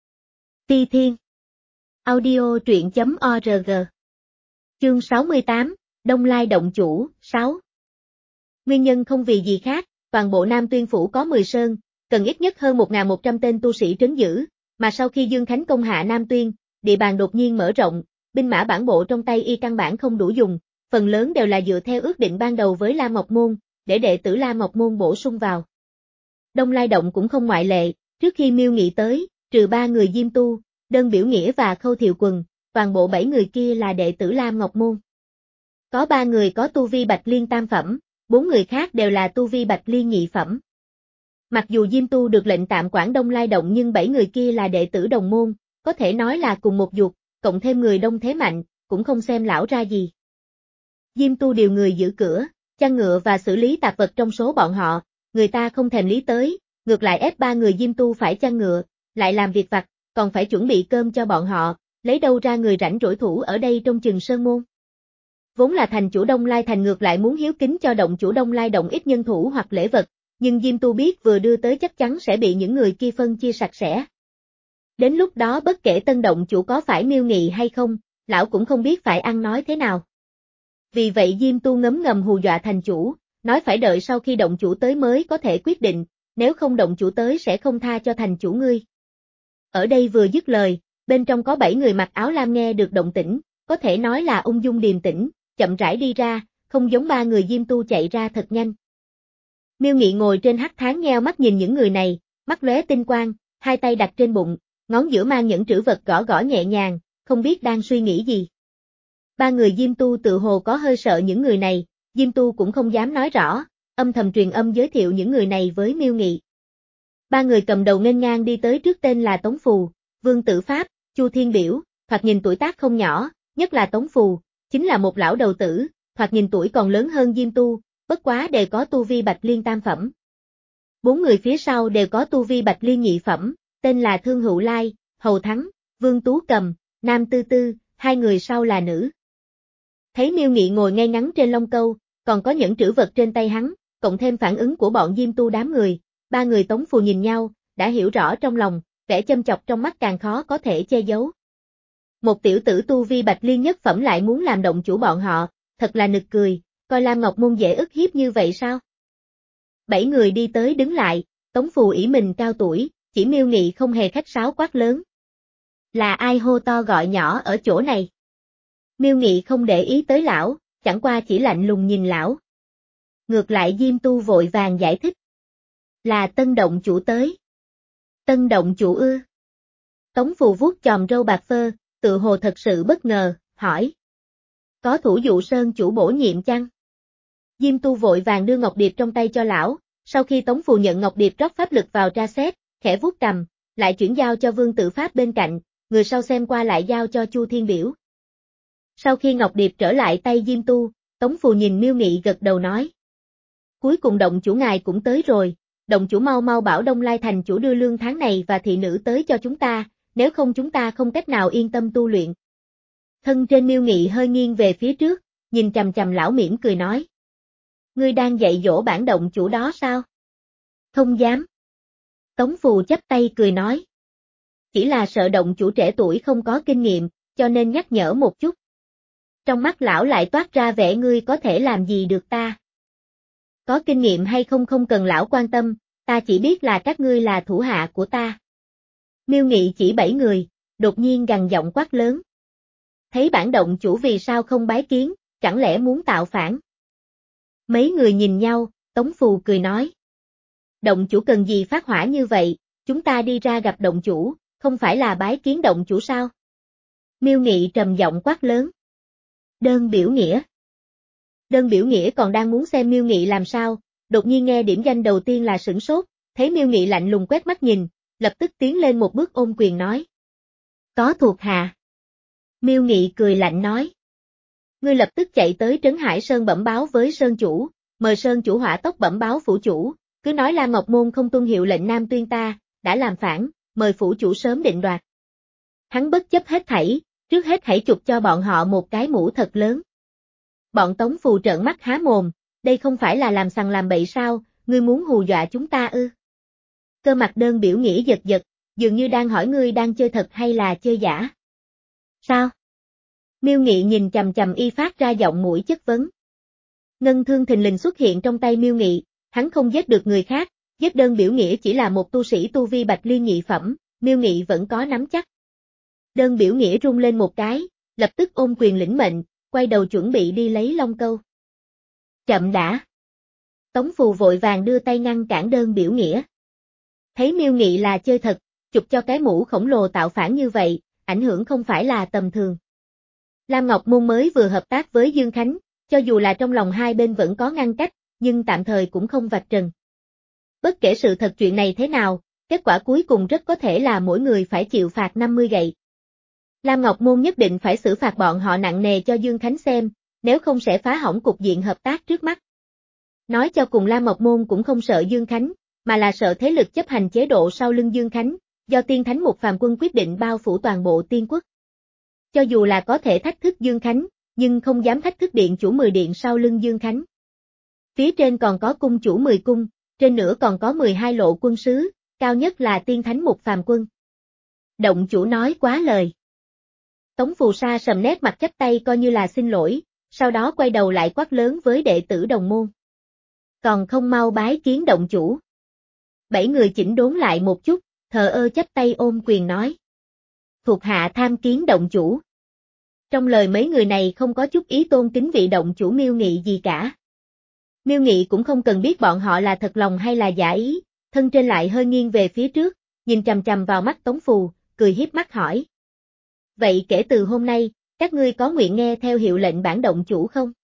[SPEAKER 1] Ti Thiên Audio truyện chấm org Chương sáu mươi tám, Đông Lai động chủ, sáu. Nguyên nhân không vì gì khác, toàn bộ Nam Tuyên Phủ có mười sơn, cần ít nhất hơn một nghìn một trăm tên tu sĩ trấn giữ, mà sau khi Dương Khánh công hạ Nam Tuyên, địa bàn đột nhiên mở rộng, binh mã bản bộ trong tay y căn bản không đủ dùng, phần lớn đều là dựa theo ước định ban đầu với La Ngọc Môn, để đệ tử La Ngọc Môn bổ sung vào. Đông Lai động cũng không ngoại lệ, trước khi Miêu Nghị tới, trừ ba người Diêm Tu, Đơn Biểu Nghĩa và Khâu Thiều Quần, toàn bộ bảy người kia là đệ tử Lam Ngọc Môn. Có ba người có tu vi Bạch Liên tam phẩm, bốn người khác đều là tu vi Bạch Liên nhị phẩm. Mặc dù Diêm Tu được lệnh tạm quản Đông Lai động nhưng bảy người kia là đệ tử đồng môn, có thể nói là cùng một ruột, cộng thêm người đông thế mạnh, cũng không xem lão ra gì. Diêm Tu điều người giữ cửa, chăn ngựa và xử lý tạp vật trong số bọn họ, người ta không thèm lý tới, ngược lại ép ba người Diêm Tu phải chăn ngựa, lại làm việc vặt, còn phải chuẩn bị cơm cho bọn họ, lấy đâu ra người rảnh rỗi thủ ở đây trong chừng sơn môn. Vốn là thành chủ Đông Lai thành ngược lại muốn hiếu kính cho động chủ Đông Lai động ít nhân thủ hoặc lễ vật, nhưng Diêm Tu biết vừa đưa tới chắc chắn sẽ bị những người kia phân chia sạch sẽ. Đến lúc đó bất kể tân động chủ có phải Miêu Nghị hay không, lão cũng không biết phải ăn nói thế nào. Vì vậy Diêm Tu ngấm ngầm hù dọa thành chủ, nói phải đợi sau khi động chủ tới mới có thể quyết định, nếu không động chủ tới sẽ không tha cho thành chủ ngươi. Ở đây vừa dứt lời, bên trong có bảy người mặc áo lam nghe được động tĩnh, có thể nói là ung dung điềm tĩnh, chậm rãi đi ra, không giống ba người Diêm Tu chạy ra thật nhanh. Miêu Nghị ngồi trên hắc tháng nheo mắt nhìn những người này, mắt lóe tinh quang, hai tay đặt trên bụng, ngón giữa mang những trữ vật gõ gõ nhẹ nhàng, không biết đang suy nghĩ gì. Ba người Diêm Tu tự hồ có hơi sợ những người này, Diêm Tu cũng không dám nói rõ, âm thầm truyền âm giới thiệu những người này với Miêu Nghị. Ba người cầm đầu nghênh ngang đi tới trước tên là Tống Phù, Vương Tử Pháp, Chu Thiên Biểu, thoạt nhìn tuổi tác không nhỏ, nhất là Tống Phù, chính là một lão đầu tử, thoạt nhìn tuổi còn lớn hơn Diêm Tu, bất quá đều có tu vi Bạch Liên tam phẩm. Bốn người phía sau đều có tu vi Bạch Liên nhị phẩm, tên là Thương Hữu Lai, Hầu Thắng, Vương Tú Cầm, Nam Tư Tư, hai người sau là nữ. Thấy Miêu Nghị ngồi ngay ngắn trên lông câu, còn có những trữ vật trên tay hắn, cộng thêm phản ứng của bọn Diêm Tu đám người, ba người Tống Phù nhìn nhau, đã hiểu rõ trong lòng, vẻ châm chọc trong mắt càng khó có thể che giấu. Một tiểu tử tu vi Bạch Liên nhất phẩm lại muốn làm động chủ bọn họ, thật là nực cười, coi Lam Ngọc Môn dễ ức hiếp như vậy sao? Bảy người đi tới đứng lại, Tống Phù ỷ mình cao tuổi, chỉ Miêu Nghị không hề khách sáo quát lớn. Là ai hô to gọi nhỏ ở chỗ này? Miêu Nghị không để ý tới lão, chẳng qua chỉ lạnh lùng nhìn lão. Ngược lại Diêm Tu vội vàng giải thích. Là tân động chủ tới. Tân động chủ ư? Tống Phù vuốt chòm râu bạc phơ, tự hồ thật sự bất ngờ, hỏi. Có thủ dụ sơn chủ bổ nhiệm chăng? Diêm Tu vội vàng đưa ngọc điệp trong tay cho lão, sau khi Tống Phù nhận ngọc điệp rót pháp lực vào tra xét, khẽ vuốt cầm, lại chuyển giao cho Vương Tử Pháp bên cạnh, người sau xem qua lại giao cho Chu Thiên Biểu. Sau khi ngọc điệp trở lại tay Diêm Tu, Tống Phù nhìn Miêu Nghị gật đầu nói. Cuối cùng động chủ ngài cũng tới rồi, động chủ mau mau bảo Đông Lai thành chủ đưa lương tháng này và thị nữ tới cho chúng ta, nếu không chúng ta không cách nào yên tâm tu luyện. Thân trên Miêu Nghị hơi nghiêng về phía trước, nhìn chằm chằm lão mỉm cười nói. Ngươi đang dạy dỗ bản động chủ đó sao? Không dám. Tống Phù chắp tay cười nói. Chỉ là sợ động chủ trẻ tuổi không có kinh nghiệm, cho nên nhắc nhở một chút. Trong mắt lão lại toát ra vẻ ngươi có thể làm gì được ta. Có kinh nghiệm hay không không cần lão quan tâm, ta chỉ biết là các ngươi là thủ hạ của ta. Miêu Nghị chỉ bảy người, đột nhiên gằn giọng quát lớn. Thấy bản động chủ vì sao không bái kiến, chẳng lẽ muốn tạo phản? Mấy người nhìn nhau, Tống Phù cười nói. Động chủ cần gì phát hỏa như vậy, chúng ta đi ra gặp động chủ, không phải là bái kiến động chủ sao? Miêu Nghị trầm giọng quát lớn. Đơn biểu nghĩa. Đơn biểu nghĩa còn đang muốn xem Miêu Nghị làm sao, đột nhiên nghe điểm danh đầu tiên là sửng sốt, thấy Miêu Nghị lạnh lùng quét mắt nhìn, lập tức tiến lên một bước ôm quyền nói. Có thuộc hạ. Miêu Nghị cười lạnh nói. Ngươi lập tức chạy tới Trấn Hải Sơn bẩm báo với Sơn chủ, mời Sơn chủ hỏa tốc bẩm báo phủ chủ, cứ nói Lam Ngọc Môn không tuân hiệu lệnh Nam Tuyên ta, đã làm phản, mời phủ chủ sớm định đoạt. Hắn bất chấp hết thảy, trước hết hãy chụp cho bọn họ một cái mũ thật lớn. Bọn Tống Phù trợn mắt há mồm, đây không phải là làm sằng làm bậy sao, ngươi muốn hù dọa chúng ta ư? Cơ mặt Đơn biểu nghĩa giật giật, dường như đang hỏi ngươi đang chơi thật hay là chơi giả. Sao? Miêu Nghị nhìn chằm chằm y phát ra giọng mũi chất vấn. Ngân thương thình lình xuất hiện trong tay Miêu Nghị, hắn không giết được người khác, giết Đơn biểu nghĩa chỉ là một tu sĩ tu vi bạch liên nhị phẩm, Miêu Nghị vẫn có nắm chắc. Đơn biểu nghĩa rung lên một cái, lập tức ôm quyền lĩnh mệnh, quay đầu chuẩn bị đi lấy long câu. Chậm đã. Tống Phù vội vàng đưa tay ngăn cản Đơn biểu nghĩa. Thấy Miêu Nghị là chơi thật, chụp cho cái mũ khổng lồ tạo phản như vậy, ảnh hưởng không phải là tầm thường. Lam Ngọc Môn mới vừa hợp tác với Dương Khánh, cho dù là trong lòng hai bên vẫn có ngăn cách, nhưng tạm thời cũng không vạch trần. Bất kể sự thật chuyện này thế nào, kết quả cuối cùng rất có thể là mỗi người phải chịu phạt năm mươi gậy. Lam Ngọc Môn nhất định phải xử phạt bọn họ nặng nề cho Dương Khánh xem, nếu không sẽ phá hỏng cục diện hợp tác trước mắt. Nói cho cùng Lam Ngọc Môn cũng không sợ Dương Khánh, mà là sợ thế lực chấp hành chế độ sau lưng Dương Khánh, do Tiên Thánh một phàm quân quyết định bao phủ toàn bộ Tiên quốc. Cho dù là có thể thách thức Dương Khánh, nhưng không dám thách thức điện chủ mười điện sau lưng Dương Khánh. Phía trên còn có cung chủ mười cung, trên nữa còn có mười hai lộ quân sứ, cao nhất là Tiên Thánh một phàm quân. Động chủ nói quá lời. Tống Phù Sa sầm nét mặt chắp tay coi như là xin lỗi, sau đó quay đầu lại quát lớn với đệ tử đồng môn. Còn không mau bái kiến động chủ. Bảy người chỉnh đốn lại một chút, thờ ơ chắp tay ôm quyền nói. Thuộc hạ tham kiến động chủ. Trong lời mấy người này không có chút ý tôn kính vị động chủ Miêu Nghị gì cả. Miêu Nghị cũng không cần biết bọn họ là thật lòng hay là giả ý, thân trên lại hơi nghiêng về phía trước, nhìn chằm chằm vào mắt Tống Phù, cười hiếp mắt hỏi. Vậy kể từ hôm nay, các ngươi có nguyện nghe theo hiệu lệnh bản động chủ không?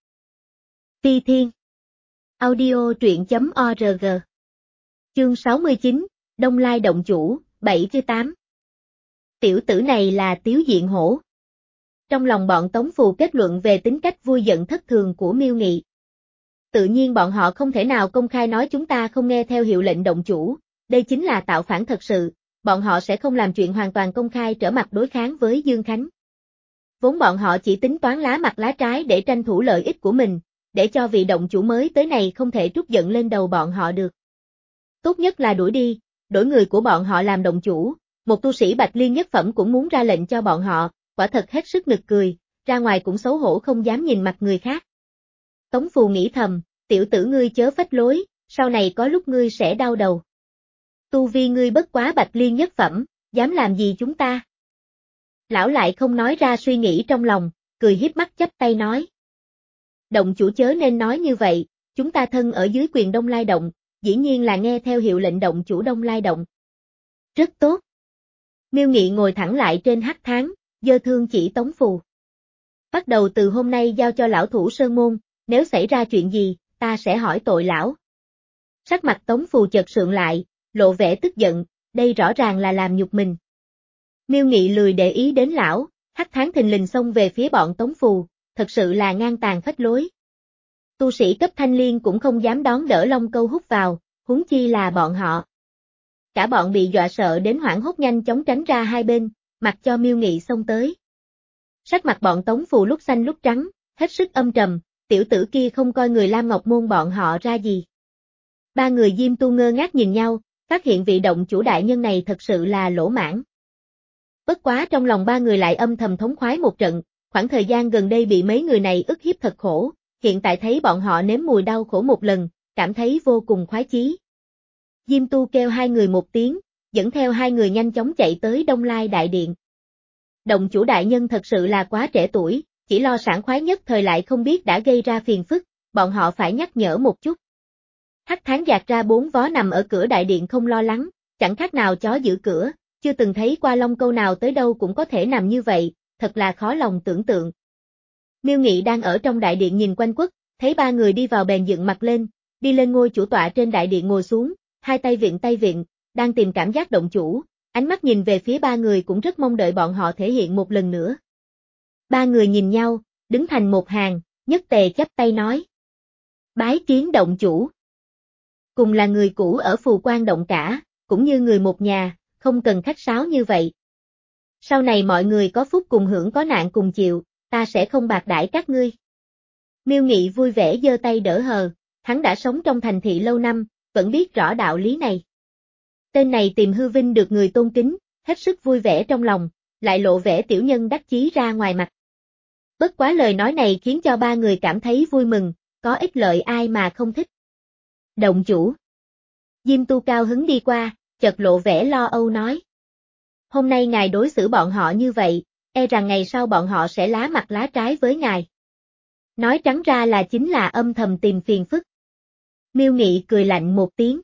[SPEAKER 1] Phi Thiên Audio truyện chấm org Chương sáu mươi chín, Đông Lai động chủ, bảy với tám. Tiểu tử này là Tiếu Diện Hổ. Trong lòng bọn Tống Phù kết luận về tính cách vui giận thất thường của Miêu Nghị. Tự nhiên bọn họ không thể nào công khai nói chúng ta không nghe theo hiệu lệnh động chủ, đây chính là tạo phản thật sự, bọn họ sẽ không làm chuyện hoàn toàn công khai trở mặt đối kháng với Dương Khánh. Vốn bọn họ chỉ tính toán lá mặt lá trái để tranh thủ lợi ích của mình, để cho vị động chủ mới tới này không thể trút giận lên đầu bọn họ được. Tốt nhất là đuổi đi, đổi người của bọn họ làm động chủ, một tu sĩ bạch liên nhất phẩm cũng muốn ra lệnh cho bọn họ, quả thật hết sức nực cười, ra ngoài cũng xấu hổ không dám nhìn mặt người khác. Tống Phù nghĩ thầm, tiểu tử ngươi chớ phách lối, sau này có lúc ngươi sẽ đau đầu. Tu vi ngươi bất quá bạch liên nhất phẩm, dám làm gì chúng ta? Lão lại không nói ra suy nghĩ trong lòng, cười hiếp mắt chắp tay nói. Động chủ chớ nên nói như vậy, chúng ta thân ở dưới quyền Đông Lai Động, dĩ nhiên là nghe theo hiệu lệnh động chủ Đông Lai Động. Rất tốt. Miêu Nghị ngồi thẳng lại trên hắc thán, giơ thương chỉ Tống Phù. Bắt đầu từ hôm nay giao cho lão thủ sơn môn, nếu xảy ra chuyện gì, ta sẽ hỏi tội lão. Sắc mặt Tống Phù chợt sượng lại, lộ vẻ tức giận, đây rõ ràng là làm nhục mình. Miêu Nghị lười để ý đến lão, hắc thán thình lình xông về phía bọn Tống Phù, thật sự là ngang tàn phách lối. Tu sĩ cấp thanh liên cũng không dám đón đỡ long câu hút vào, huống chi là bọn họ. Cả bọn bị dọa sợ đến hoảng hốt nhanh chóng tránh ra hai bên, mặc cho Miêu Nghị xông tới. Sắc mặt bọn Tống Phù lúc xanh lúc trắng, hết sức âm trầm, tiểu tử kia không coi người Lam Ngọc Môn bọn họ ra gì. Ba người Diêm Tu ngơ ngác nhìn nhau, phát hiện vị động chủ đại nhân này thật sự là lỗ mãn. Bất quá trong lòng ba người lại âm thầm thống khoái một trận, khoảng thời gian gần đây bị mấy người này ức hiếp thật khổ, hiện tại thấy bọn họ nếm mùi đau khổ một lần, cảm thấy vô cùng khoái chí. Diêm Tu kêu hai người một tiếng, dẫn theo hai người nhanh chóng chạy tới Đông Lai Đại Điện. Động chủ đại nhân thật sự là quá trẻ tuổi, chỉ lo sảng khoái nhất thời lại không biết đã gây ra phiền phức, bọn họ phải nhắc nhở một chút. Hắc Tháng dạt ra bốn vó nằm ở cửa đại điện không lo lắng, chẳng khác nào chó giữ cửa, chưa từng thấy qua Long Câu nào tới đâu cũng có thể nằm như vậy, thật là khó lòng tưởng tượng. Miêu Nghị đang ở trong đại điện nhìn quanh quất, thấy ba người đi vào bèn dựng mặt lên, đi lên ngôi chủ tọa trên đại điện ngồi xuống, hai tay viện tay viện, đang tìm cảm giác động chủ, ánh mắt nhìn về phía ba người cũng rất mong đợi bọn họ thể hiện một lần nữa. Ba người nhìn nhau, đứng thành một hàng, nhất tề chắp tay nói. Bái kiến động chủ. Cùng là người cũ ở Phù Quan Động cả, cũng như người một nhà, không cần khách sáo như vậy. Sau này mọi người có phúc cùng hưởng có nạn cùng chịu, ta sẽ không bạc đãi các ngươi. Miêu Nghị vui vẻ giơ tay đỡ hờ, hắn đã sống trong thành thị lâu năm, vẫn biết rõ đạo lý này. Tên này tìm hư vinh được người tôn kính, hết sức vui vẻ trong lòng, lại lộ vẻ tiểu nhân đắc chí ra ngoài mặt. Bất quá lời nói này khiến cho ba người cảm thấy vui mừng, có ích lợi ai mà không thích. Động chủ. Diêm Tu cao hứng đi qua, chợt lộ vẻ lo âu nói. Hôm nay ngài đối xử bọn họ như vậy, e rằng ngày sau bọn họ sẽ lá mặt lá trái với ngài. Nói trắng ra là chính là âm thầm tìm phiền phức. Miêu Nghị cười lạnh một tiếng.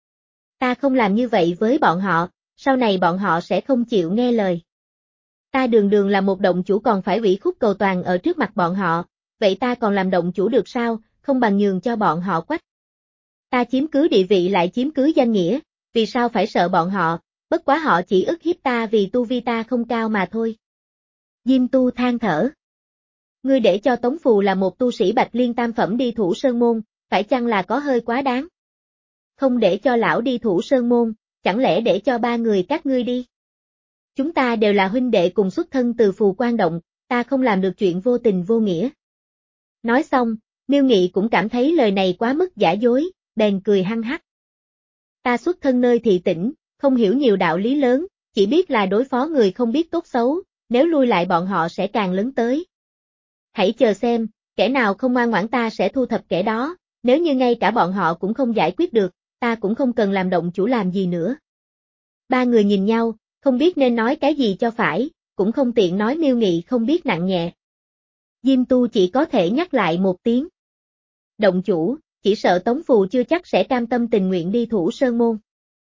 [SPEAKER 1] Ta không làm như vậy với bọn họ, sau này bọn họ sẽ không chịu nghe lời. Ta đường đường là một động chủ còn phải ủy khúc cầu toàn ở trước mặt bọn họ, vậy ta còn làm động chủ được sao, không bằng nhường cho bọn họ quách. Ta chiếm cứ địa vị lại chiếm cứ danh nghĩa, vì sao phải sợ bọn họ, bất quá họ chỉ ức hiếp ta vì tu vi ta không cao mà thôi. Diêm Tu than thở. Ngươi để cho Tống Phù là một tu sĩ Bạch Liên tam phẩm đi thủ sơn môn, phải chăng là có hơi quá đáng? Không để cho lão đi thủ sơn môn, chẳng lẽ để cho ba người các ngươi đi? Chúng ta đều là huynh đệ cùng xuất thân từ Phù Quan Động, ta không làm được chuyện vô tình vô nghĩa. Nói xong, Miêu Nghị cũng cảm thấy lời này quá mức giả dối, bèn cười hăng hắc. Ta xuất thân nơi thị tỉnh, không hiểu nhiều đạo lý lớn, chỉ biết là đối phó người không biết tốt xấu, nếu lui lại bọn họ sẽ càng lớn tới. Hãy chờ xem, kẻ nào không ngoan ngoãn ta sẽ thu thập kẻ đó, nếu như ngay cả bọn họ cũng không giải quyết được, ta cũng không cần làm động chủ làm gì nữa. Ba người nhìn nhau, không biết nên nói cái gì cho phải, cũng không tiện nói Miêu Nghị không biết nặng nhẹ. Diêm Tu chỉ có thể nhắc lại một tiếng. Động chủ, chỉ sợ Tống Phù chưa chắc sẽ cam tâm tình nguyện đi thủ sơn môn.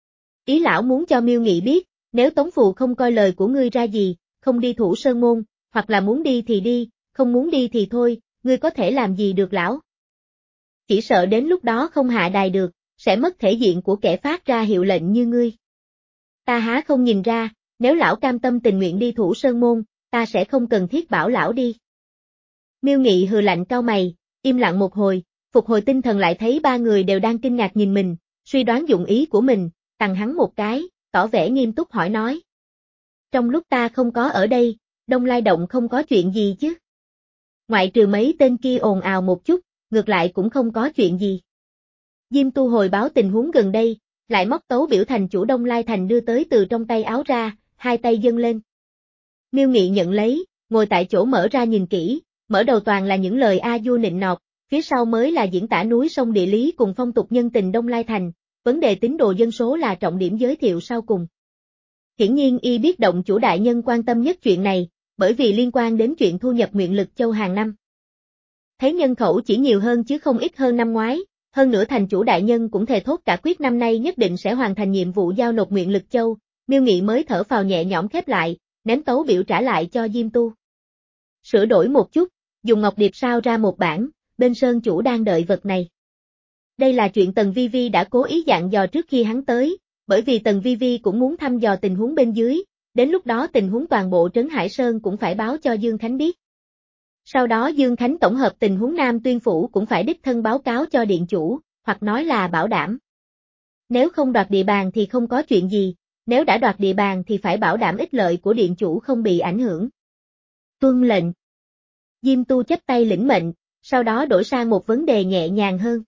[SPEAKER 1] Ý lão muốn cho Miêu Nghị biết, nếu Tống Phù không coi lời của ngươi ra gì, không đi thủ sơn môn, hoặc là muốn đi thì đi, không muốn đi thì thôi, ngươi có thể làm gì được lão. Chỉ sợ đến lúc đó không hạ đài được, sẽ mất thể diện của kẻ phát ra hiệu lệnh như ngươi. Ta há không nhìn ra, nếu lão cam tâm tình nguyện đi thủ sơn môn, ta sẽ không cần thiết bảo lão đi. Miêu Nghị hừ lạnh cau mày, im lặng một hồi, phục hồi tinh thần lại thấy ba người đều đang kinh ngạc nhìn mình, suy đoán dụng ý của mình, tằng hắn một cái, tỏ vẻ nghiêm túc hỏi nói. Trong lúc ta không có ở đây, Đông Lai Động không có chuyện gì chứ? Ngoại trừ mấy tên kia ồn ào một chút, ngược lại cũng không có chuyện gì. Diêm Tu hồi báo tình huống gần đây, lại móc tấu biểu thành chủ Đông Lai Thành đưa tới từ trong tay áo ra, hai tay dâng lên. Miêu Nghị nhận lấy, ngồi tại chỗ mở ra nhìn kỹ, mở đầu toàn là những lời a du nịnh nọt, phía sau mới là diễn tả núi sông địa lý cùng phong tục nhân tình Đông Lai Thành, vấn đề tín đồ dân số là trọng điểm giới thiệu sau cùng. Hiển nhiên y biết động chủ đại nhân quan tâm nhất chuyện này, bởi vì liên quan đến chuyện thu nhập Nguyện Lực Châu hàng năm. Thấy nhân khẩu chỉ nhiều hơn chứ không ít hơn năm ngoái, hơn nữa thành chủ đại nhân cũng thề thốt cả quyết năm nay nhất định sẽ hoàn thành nhiệm vụ giao nộp Nguyện Lực Châu, Miêu Nghị mới thở phào nhẹ nhõm khép lại, ném tấu biểu trả lại cho Diêm Tu. Sửa đổi một chút, dùng ngọc điệp sao ra một bản, bên sơn chủ đang đợi vật này. Đây là chuyện Tần Vi Vi đã cố ý dặn dò trước khi hắn tới, bởi vì Tần Vi Vi cũng muốn thăm dò tình huống bên dưới, đến lúc đó tình huống toàn bộ Trấn Hải Sơn cũng phải báo cho Dương Khánh biết. Sau đó Dương Khánh tổng hợp tình huống Nam Tuyên Phủ cũng phải đích thân báo cáo cho điện chủ, hoặc nói là bảo đảm. Nếu không đoạt địa bàn thì không có chuyện gì, nếu đã đoạt địa bàn thì phải bảo đảm ích lợi của điện chủ không bị ảnh hưởng. Tuân lệnh. Diêm Tu chắp tay lĩnh mệnh, sau đó đổi sang một vấn đề nhẹ nhàng hơn.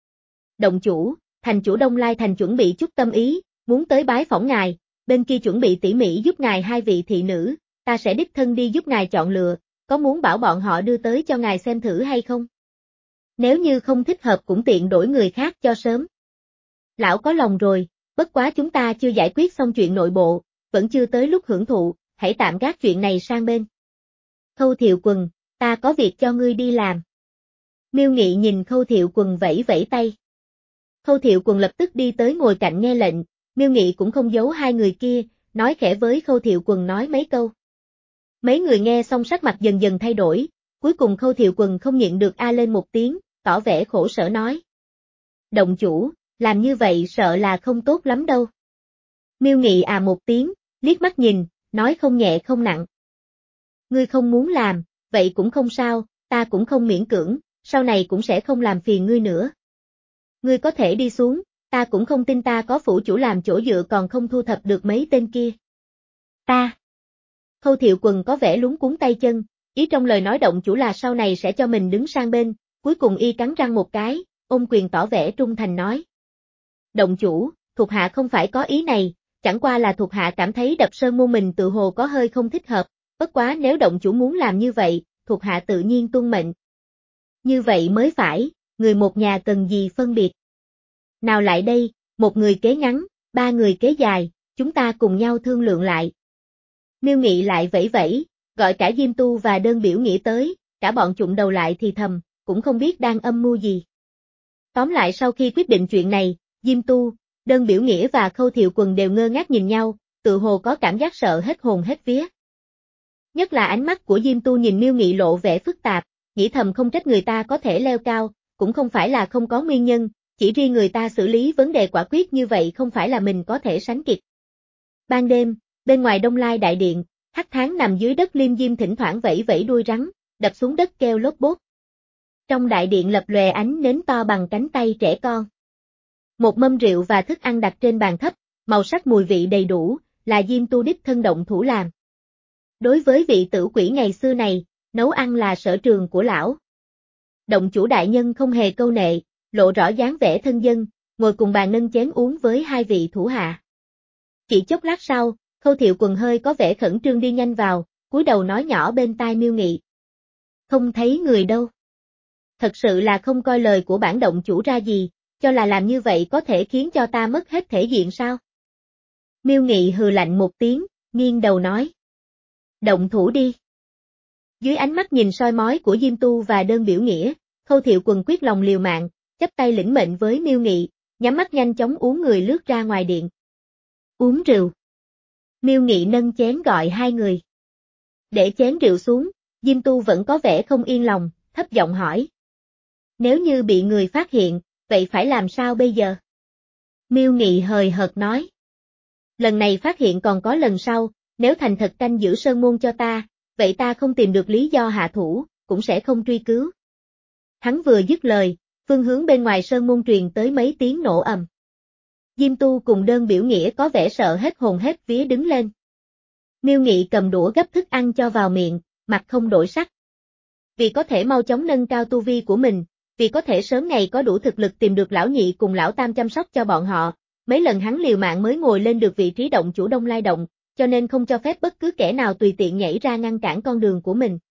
[SPEAKER 1] Động chủ, thành chủ Đông Lai thành chuẩn bị chút tâm ý, muốn tới bái phỏng ngài, bên kia chuẩn bị tỉ mỉ giúp ngài hai vị thị nữ, ta sẽ đích thân đi giúp ngài chọn lựa, có muốn bảo bọn họ đưa tới cho ngài xem thử hay không? Nếu như không thích hợp cũng tiện đổi người khác cho sớm. Lão có lòng rồi, bất quá chúng ta chưa giải quyết xong chuyện nội bộ, vẫn chưa tới lúc hưởng thụ, hãy tạm gác chuyện này sang bên. Khâu Thiệu Quần, ta có việc cho ngươi đi làm. Miêu Nghị nhìn Khâu Thiệu Quần vẫy vẫy tay. Khâu Thiệu Quần lập tức đi tới ngồi cạnh nghe lệnh, Miêu Nghị cũng không giấu hai người kia, nói khẽ với Khâu Thiệu Quần nói mấy câu. Mấy người nghe xong sắc mặt dần dần thay đổi, cuối cùng Khâu Thiệu Quần không nhịn được a lên một tiếng, tỏ vẻ khổ sở nói. Động chủ, làm như vậy sợ là không tốt lắm đâu. Miêu Nghị à một tiếng, liếc mắt nhìn, nói không nhẹ không nặng. Ngươi không muốn làm, vậy cũng không sao, ta cũng không miễn cưỡng, sau này cũng sẽ không làm phiền ngươi nữa. Ngươi có thể đi xuống, ta cũng không tin ta có phủ chủ làm chỗ dựa còn không thu thập được mấy tên kia. Ta. Khâu Thiệu Quần có vẻ lúng cuống tay chân, ý trong lời nói động chủ là sau này sẽ cho mình đứng sang bên, cuối cùng y cắn răng một cái, ôm quyền tỏ vẻ trung thành nói. Động chủ, thuộc hạ không phải có ý này, chẳng qua là thuộc hạ cảm thấy đập sơn môn mình tự hồ có hơi không thích hợp, bất quá nếu động chủ muốn làm như vậy, thuộc hạ tự nhiên tuân mệnh. Như vậy mới phải, người một nhà cần gì phân biệt. Nào lại đây, một người kế ngắn, ba người kế dài, chúng ta cùng nhau thương lượng lại. Miêu Nghị lại vẫy vẫy, gọi cả Diêm Tu và Đơn Biểu Nghĩa tới, cả bọn chụng đầu lại thì thầm, cũng không biết đang âm mưu gì. Tóm lại sau khi quyết định chuyện này, Diêm Tu, Đơn Biểu Nghĩa và Khâu Thiệu Quần đều ngơ ngác nhìn nhau, tự hồ có cảm giác sợ hết hồn hết vía. Nhất là ánh mắt của Diêm Tu nhìn Miêu Nghị lộ vẻ phức tạp, nghĩ thầm không trách người ta có thể leo cao, cũng không phải là không có nguyên nhân, chỉ riêng người ta xử lý vấn đề quả quyết như vậy không phải là mình có thể sánh kịp. Ban đêm, bên ngoài Đông Lai đại điện, Hắc Tháng nằm dưới đất liêm diêm thỉnh thoảng vẫy vẫy đuôi rắn, đập xuống đất kêu lốp bốp. Trong đại điện lập lòe ánh nến to bằng cánh tay trẻ con. Một mâm rượu và thức ăn đặt trên bàn thấp, màu sắc mùi vị đầy đủ, là Diêm Tu đích thân động thủ làm. Đối với vị tử quỷ ngày xưa này, nấu ăn là sở trường của lão. Động chủ đại nhân không hề câu nệ, lộ rõ dáng vẻ thân dân, ngồi cùng bàn nâng chén uống với hai vị thủ hạ. Chỉ chốc lát sau, Khâu Thiệu Quần hơi có vẻ khẩn trương đi nhanh vào, cúi đầu nói nhỏ bên tai Miêu Nghị. Không thấy người đâu. Thật sự là không coi lời của bản động chủ ra gì, cho là làm như vậy có thể khiến cho ta mất hết thể diện sao? Miêu Nghị hừ lạnh một tiếng, nghiêng đầu nói. Động thủ đi. Dưới ánh mắt nhìn soi mói của Diêm Tu và Đơn Biểu Nghĩa, Khâu Thiệu Quần quyết lòng liều mạng, chắp tay lĩnh mệnh với Miêu Nghị, nhắm mắt nhanh chóng uống người lướt ra ngoài điện. Uống rượu. Miêu Nghị nâng chén gọi hai người. Để chén rượu xuống, Diêm Tu vẫn có vẻ không yên lòng, thấp giọng hỏi. Nếu như bị người phát hiện, vậy phải làm sao bây giờ? Miêu Nghị hời hợt nói. Lần này phát hiện còn có lần sau, nếu thành thật canh giữ sơn môn cho ta, vậy ta không tìm được lý do hạ thủ, cũng sẽ không truy cứu. Hắn vừa dứt lời, phương hướng bên ngoài sơn môn truyền tới mấy tiếng nổ ầm. Diêm Tu cùng Đơn Biểu Nghĩa có vẻ sợ hết hồn hết vía đứng lên. Miêu Nghị cầm đũa gấp thức ăn cho vào miệng, mặt không đổi sắc. Vì có thể mau chóng nâng cao tu vi của mình, vì có thể sớm ngày có đủ thực lực tìm được lão nhị cùng lão tam chăm sóc cho bọn họ, mấy lần hắn liều mạng mới ngồi lên được vị trí động chủ Đông Lai động, cho nên không cho phép bất cứ kẻ nào tùy tiện nhảy ra ngăn cản con đường của mình.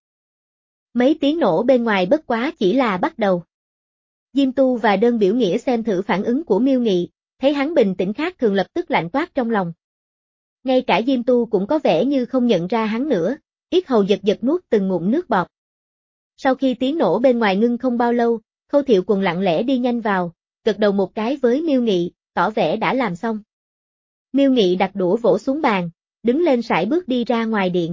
[SPEAKER 1] Mấy tiếng nổ bên ngoài bất quá chỉ là bắt đầu. Diêm Tu và Đơn Biểu Nghĩa xem thử phản ứng của Miêu Nghị, thấy hắn bình tĩnh khác thường lập tức lạnh toát trong lòng. Ngay cả Diêm Tu cũng có vẻ như không nhận ra hắn nữa, yết hầu giật giật nuốt từng ngụm nước bọt. Sau khi tiếng nổ bên ngoài ngưng không bao lâu, Khâu Thiệu Quần lặng lẽ đi nhanh vào, gật đầu một cái với Miêu Nghị, tỏ vẻ đã làm xong. Miêu Nghị đặt đũa vỗ xuống bàn, đứng lên sải bước đi ra ngoài điện.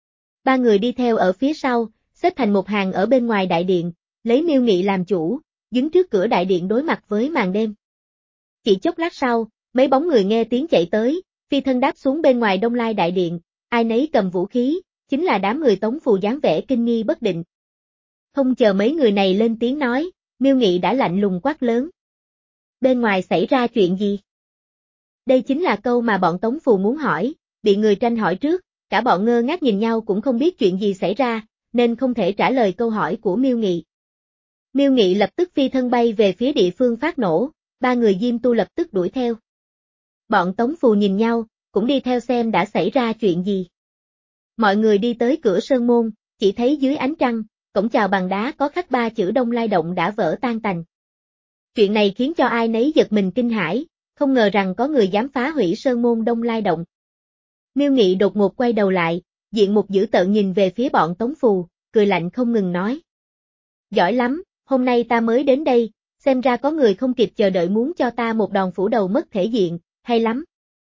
[SPEAKER 1] Ba người đi theo ở phía sau, xếp thành một hàng ở bên ngoài đại điện, lấy Miêu Nghị làm chủ, đứng trước cửa đại điện đối mặt với màn đêm. Chỉ chốc lát sau, mấy bóng người nghe tiếng chạy tới, phi thân đáp xuống bên ngoài Đông Lai đại điện, ai nấy cầm vũ khí, chính là đám người Tống Phù dáng vẻ kinh nghi bất định. Không chờ mấy người này lên tiếng nói, Miêu Nghị đã lạnh lùng quát lớn. Bên ngoài xảy ra chuyện gì? Đây chính là câu mà bọn Tống Phù muốn hỏi, bị người tranh hỏi trước, cả bọn ngơ ngác nhìn nhau cũng không biết chuyện gì xảy ra, nên không thể trả lời câu hỏi của Miêu Nghị. Miêu Nghị lập tức phi thân bay về phía địa phương phát nổ, ba người Diêm Tu lập tức đuổi theo. Bọn Tống Phù nhìn nhau, cũng đi theo xem đã xảy ra chuyện gì. Mọi người đi tới cửa sơn môn, chỉ thấy dưới ánh trăng, cổng chào bằng đá có khắc ba chữ Đông Lai Động đã vỡ tan tành. Chuyện này khiến cho ai nấy giật mình kinh hãi, không ngờ rằng có người dám phá hủy sơn môn Đông Lai Động. Miêu Nghị đột ngột quay đầu lại, diện mục dữ tợn nhìn về phía bọn Tống Phù, cười lạnh không ngừng nói. Giỏi lắm, hôm nay ta mới đến đây, xem ra có người không kịp chờ đợi muốn cho ta một đòn phủ đầu mất thể diện, hay lắm.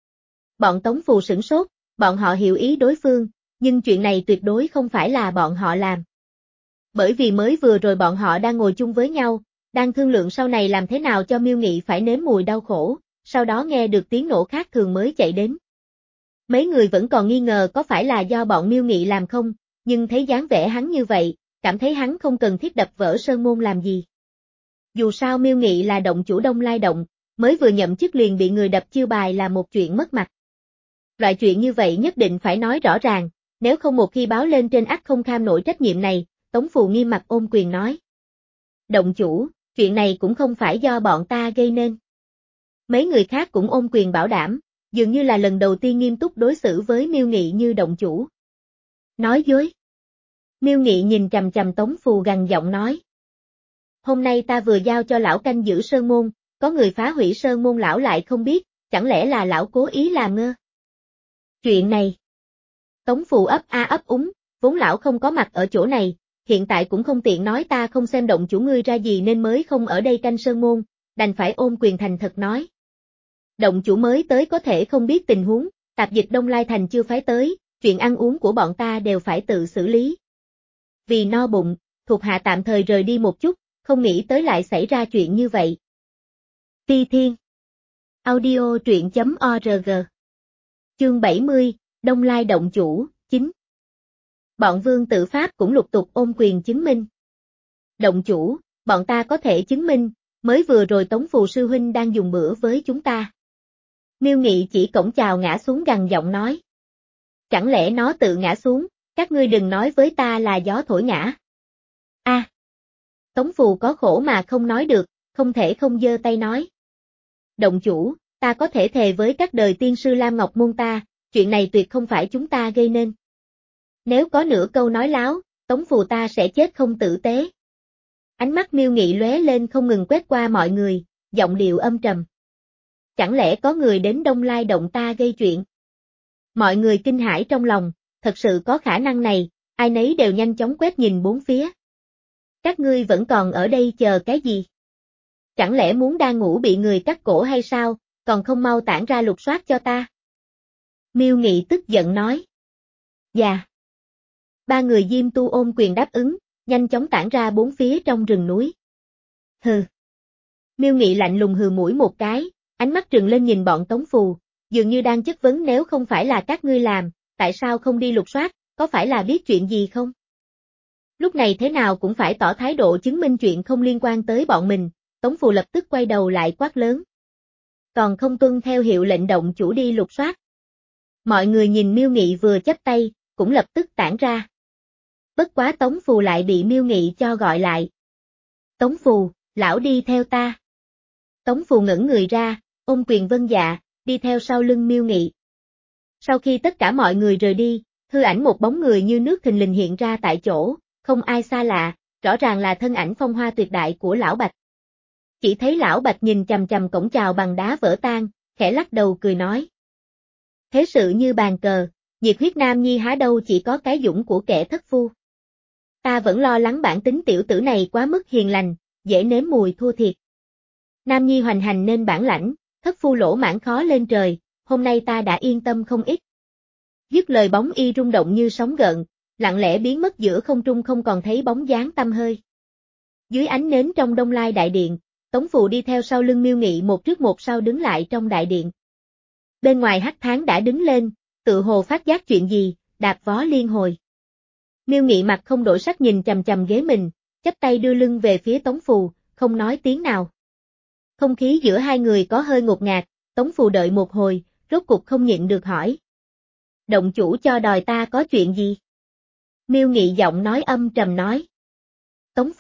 [SPEAKER 1] Bọn Tống Phù sửng sốt, bọn họ hiểu ý đối phương, nhưng chuyện này tuyệt đối không phải là bọn họ làm. Bởi vì mới vừa rồi bọn họ đang ngồi chung với nhau, đang thương lượng sau này làm thế nào cho Miêu Nghị phải nếm mùi đau khổ, sau đó nghe được tiếng nổ khác thường mới chạy đến. Mấy người vẫn còn nghi ngờ có phải là do bọn Miêu Nghị làm không, nhưng thấy dáng vẻ hắn như vậy, cảm thấy hắn không cần thiết đập vỡ sơn môn làm gì. Dù sao Miêu Nghị là động chủ Đông Lai Động, mới vừa nhậm chức liền bị người đập chiêu bài là một chuyện mất mặt. Loại chuyện như vậy nhất định phải nói rõ ràng, nếu không một khi báo lên trên ắt không kham nổi trách nhiệm này, Tống Phù nghiêm mặt ôm quyền nói. Động chủ, chuyện này cũng không phải do bọn ta gây nên. Mấy người khác cũng ôm quyền bảo đảm, dường như là lần đầu tiên nghiêm túc đối xử với Miêu Nghị như động chủ. Nói dối. Miêu Nghị nhìn chằm chằm Tống Phù gằn giọng nói. Hôm nay ta vừa giao cho lão canh giữ sơn môn, có người phá hủy sơn môn lão lại không biết, chẳng lẽ là lão cố ý làm ngơ? Chuyện này. Tống Phù ấp a ấp úng, vốn lão không có mặt ở chỗ này, hiện tại cũng không tiện nói ta không xem động chủ ngươi ra gì nên mới không ở đây canh sơn môn, đành phải ôm quyền thành thật nói. Động chủ mới tới có thể không biết tình huống, tạp dịch Đông Lai Thành chưa phái tới, chuyện ăn uống của bọn ta đều phải tự xử lý. Vì no bụng, thuộc hạ tạm thời rời đi một chút, không nghĩ tới lại xảy ra chuyện như vậy. Ti Thiên Audio truyện chấm org Chương bảy mươi, Đông Lai Động Chủ, chín. Bọn Vương Tự Pháp cũng lục tục ôm quyền chứng minh. Động chủ, bọn ta có thể chứng minh, mới vừa rồi Tống Phù sư huynh đang dùng bữa với chúng ta. Miêu Nghị chỉ cổng chào ngã xuống gằn giọng nói. Chẳng lẽ nó tự ngã xuống, các ngươi đừng nói với ta là gió thổi ngã. A. À, Tống Phù có khổ mà không nói được, không thể không giơ tay nói. Động chủ, ta có thể thề với các đời tiên sư Lam Ngọc môn ta, chuyện này tuyệt không phải chúng ta gây nên. Nếu có nửa câu nói láo, Tống Phù ta sẽ chết không tử tế. Ánh mắt Miêu Nghị lóe lên không ngừng quét qua mọi người, giọng điệu âm trầm. Chẳng lẽ có người đến Đông Lai Động ta gây chuyện? Mọi người kinh hãi trong lòng, thật sự có khả năng này, ai nấy đều nhanh chóng quét nhìn bốn phía. Các ngươi vẫn còn ở đây chờ cái gì? Chẳng lẽ muốn đang ngủ bị người cắt cổ hay sao, còn không mau tản ra lục soát cho ta? Miêu Nghị tức giận nói. Dạ. Ba người Diêm Tu ôm quyền đáp ứng, nhanh chóng tản ra bốn phía trong rừng núi. Hừ. Miêu Nghị lạnh lùng hừ mũi một cái, ánh mắt trừng lên nhìn bọn Tống Phù, dường như đang chất vấn nếu không phải là các ngươi làm, tại sao không đi lục soát, có phải là biết chuyện gì không? Lúc này thế nào cũng phải tỏ thái độ chứng minh chuyện không liên quan tới bọn mình, Tống Phù lập tức quay đầu lại quát lớn. Còn không tuân theo hiệu lệnh động chủ đi lục soát. Mọi người nhìn Miêu Nghị vừa chắp tay, cũng lập tức tản ra. Bất quá Tống Phù lại bị Miêu Nghị cho gọi lại. Tống Phù, lão đi theo ta. Tống Phù ngẩng người ra, ôm quyền vâng dạ, đi theo sau lưng Miêu Nghị. Sau khi tất cả mọi người rời đi, hư ảnh một bóng người như nước thình lình hiện ra tại chỗ, không ai xa lạ, rõ ràng là thân ảnh phong hoa tuyệt đại của Lão Bạch. Chỉ thấy Lão Bạch nhìn chằm chằm cổng chào bằng đá vỡ tan, khẽ lắc đầu cười nói. Thế sự như bàn cờ, nhiệt huyết nam nhi há đâu chỉ có cái dũng của kẻ thất phu. Ta vẫn lo lắng bản tính tiểu tử này quá mức hiền lành, dễ nếm mùi thua thiệt. Nam nhi hoành hành nên bản lãnh, thất phu lỗ mãn khó lên trời, hôm nay ta đã yên tâm không ít. Dứt lời bóng y rung động như sóng gợn, lặng lẽ biến mất giữa không trung không còn thấy bóng dáng tăm hơi. Dưới ánh nến trong Đông Lai đại điện, Tống Phù đi theo sau lưng Miêu Nghị một trước một sau đứng lại trong đại điện. Bên ngoài Hắc Thán đã đứng lên, tự hồ phát giác chuyện gì, đạp vó liên hồi. Miêu Nghị mặt không đổi sắc nhìn chằm chằm ghế mình, chắp tay đưa lưng về phía Tống Phù, không nói tiếng nào. Không khí giữa hai người có hơi ngột ngạt, Tống Phù đợi một hồi, rốt cục không nhịn được hỏi. Động chủ cho đòi ta có chuyện gì? Miêu Nghị giọng nói âm trầm nói. Tống Phù,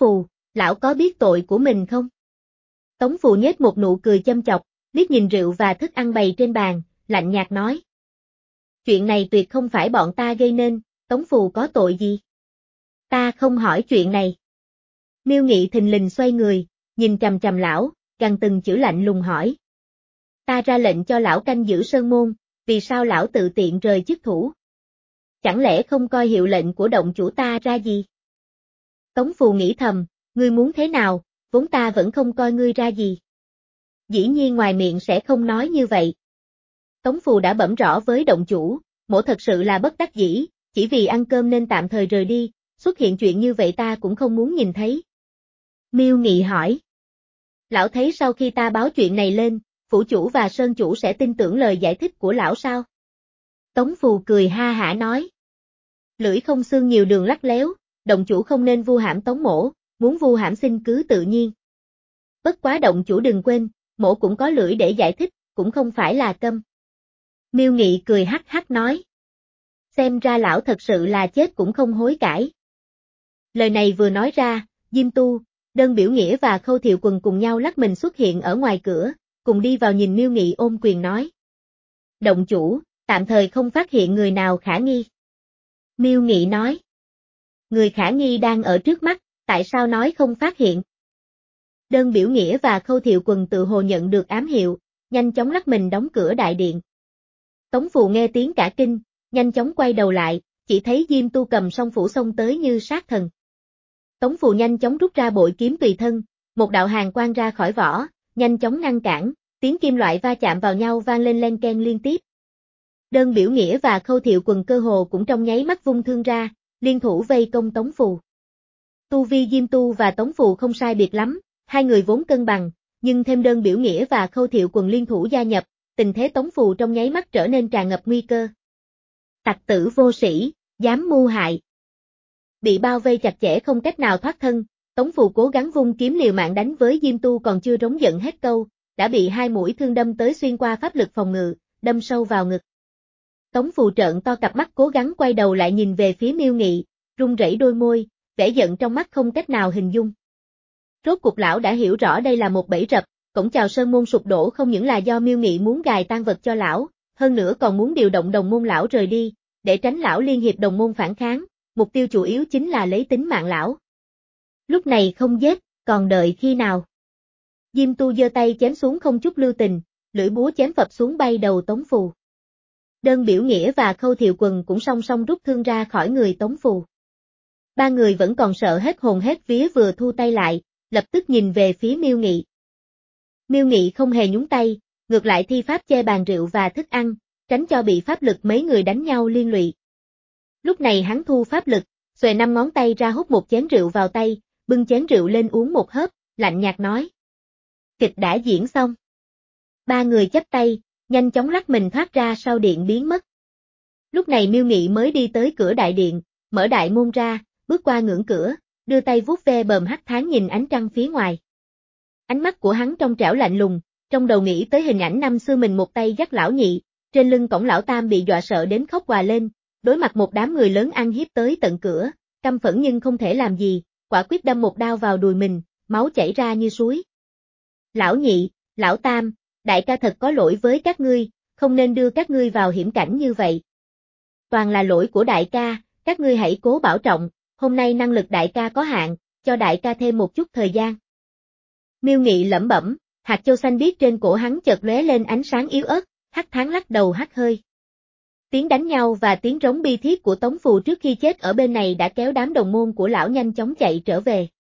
[SPEAKER 1] Lão có biết tội của mình không? Tống Phù nhếch một nụ cười châm chọc, liếc nhìn rượu và thức ăn bày trên bàn, lạnh nhạt nói. Chuyện này tuyệt không phải bọn ta gây nên, Tống Phù có tội gì? Ta không hỏi chuyện này. Miêu Nghị thình lình xoay người, nhìn chằm chằm lão, gằn từng chữ lạnh lùng hỏi. Ta ra lệnh cho lão canh giữ sơn môn, vì sao lão tự tiện rời chức thủ? Chẳng lẽ không coi hiệu lệnh của động chủ ta ra gì? Tống Phù nghĩ thầm, ngươi muốn thế nào, vốn ta vẫn không coi ngươi ra gì. Dĩ nhiên ngoài miệng sẽ không nói như vậy. Tống Phù đã bẩm rõ với động chủ, mỗ thật sự là bất đắc dĩ, chỉ vì ăn cơm nên tạm thời rời đi, xuất hiện chuyện như vậy ta cũng không muốn nhìn thấy. Miêu Nghị hỏi. Lão thấy sau khi ta báo chuyện này lên, phủ chủ và sơn chủ sẽ tin tưởng lời giải thích của lão sao? Tống Phù cười ha hả nói. Lưỡi không xương nhiều đường lắc léo, động chủ không nên vu hãm Tống mỗ, muốn vu hãm xin cứ tự nhiên. Bất quá động chủ đừng quên, mỗ cũng có lưỡi để giải thích, cũng không phải là câm. Miêu Nghị cười hắc hắc nói. Xem ra lão thật sự là chết cũng không hối cải. Lời này vừa nói ra, Diêm Tu, Đơn Biểu Nghĩa và Khâu Thiệu Quần cùng nhau lắc mình xuất hiện ở ngoài cửa, cùng đi vào nhìn Miêu Nghị ôm quyền nói. Động chủ, tạm thời không phát hiện người nào khả nghi. Miêu Nghị nói. Người khả nghi đang ở trước mắt, tại sao nói không phát hiện? Đơn Biểu Nghĩa và Khâu Thiệu Quần tự hồ nhận được ám hiệu, nhanh chóng lắc mình đóng cửa đại điện. Tống Phù nghe tiếng cả kinh, nhanh chóng quay đầu lại, chỉ thấy Diêm Tu cầm song phủ xông tới như sát thần. Tống Phù nhanh chóng rút ra bội kiếm tùy thân, một đạo hàn quang ra khỏi vỏ, nhanh chóng ngăn cản, tiếng kim loại va chạm vào nhau vang lên len keng liên tiếp. Đơn Biểu Nghĩa và Khâu Thiệu Quần cơ hồ cũng trong nháy mắt vung thương ra, liên thủ vây công Tống Phù. Tu vi Diêm Tu và Tống Phù không sai biệt lắm, hai người vốn cân bằng, nhưng thêm Đơn Biểu Nghĩa và Khâu Thiệu Quần liên thủ gia nhập, tình thế Tống Phù trong nháy mắt trở nên tràn ngập nguy cơ. Tặc tử vô sĩ, dám mưu hại. Bị bao vây chặt chẽ không cách nào thoát thân, Tống Phù cố gắng vung kiếm liều mạng đánh với Diêm Tu còn chưa rống giận hết câu, đã bị hai mũi thương đâm tới xuyên qua pháp lực phòng ngự, đâm sâu vào ngực. Tống Phù trợn to cặp mắt cố gắng quay đầu lại nhìn về phía Miêu Nghị, run rẩy đôi môi, vẻ giận trong mắt không cách nào hình dung. Rốt cuộc lão đã hiểu rõ đây là một bẫy rập, cổng chào sơn môn sụp đổ không những là do Miêu Nghị muốn gài tang vật cho lão, hơn nữa còn muốn điều động đồng môn lão rời đi, để tránh lão liên hiệp đồng môn phản kháng, mục tiêu chủ yếu chính là lấy tính mạng lão. Lúc này không giết, còn đợi khi nào? Diêm Tu giơ tay chém xuống không chút lưu tình, lưỡi búa chém phập xuống bay đầu Tống Phù. Đơn Biểu Nghĩa và Khâu Thiệu Quần cũng song song rút thương ra khỏi người Tống Phù. Ba người vẫn còn sợ hết hồn hết vía vừa thu tay lại, lập tức nhìn về phía Miêu Nghị. Miêu Nghị không hề nhúng tay, ngược lại thi pháp che bàn rượu và thức ăn, tránh cho bị pháp lực mấy người đánh nhau liên lụy. Lúc này hắn thu pháp lực, xòe năm ngón tay ra hút một chén rượu vào tay, bưng chén rượu lên uống một hớp, lạnh nhạt nói. Kịch đã diễn xong. Ba người chắp tay, nhanh chóng lắc mình thoát ra sau điện biến mất. Lúc này Miêu Nghị mới đi tới cửa đại điện, mở đại môn ra, bước qua ngưỡng cửa, đưa tay vuốt ve bờm hắc tháng nhìn ánh trăng phía ngoài. Ánh mắt của hắn trong trẻo lạnh lùng, trong đầu nghĩ tới hình ảnh năm xưa mình một tay dắt lão nhị, trên lưng cõng lão tam bị dọa sợ đến khóc òa lên, đối mặt một đám người lớn ăn hiếp tới tận cửa, căm phẫn nhưng không thể làm gì, quả quyết đâm một đao vào đùi mình, máu chảy ra như suối. Lão nhị, lão tam, đại ca thật có lỗi với các ngươi, không nên đưa các ngươi vào hiểm cảnh như vậy. Toàn là lỗi của đại ca, các ngươi hãy cố bảo trọng, hôm nay năng lực đại ca có hạn, cho đại ca thêm một chút thời gian. Miêu Nghị lẩm bẩm, hạt châu xanh biếc trên cổ hắn chợt lóe lên ánh sáng yếu ớt, hắc tháng lắc đầu hắt hơi. Tiếng đánh nhau và tiếng rống bi thiết của Tống Phù trước khi chết ở bên này đã kéo đám đồng môn của lão nhanh chóng chạy trở về.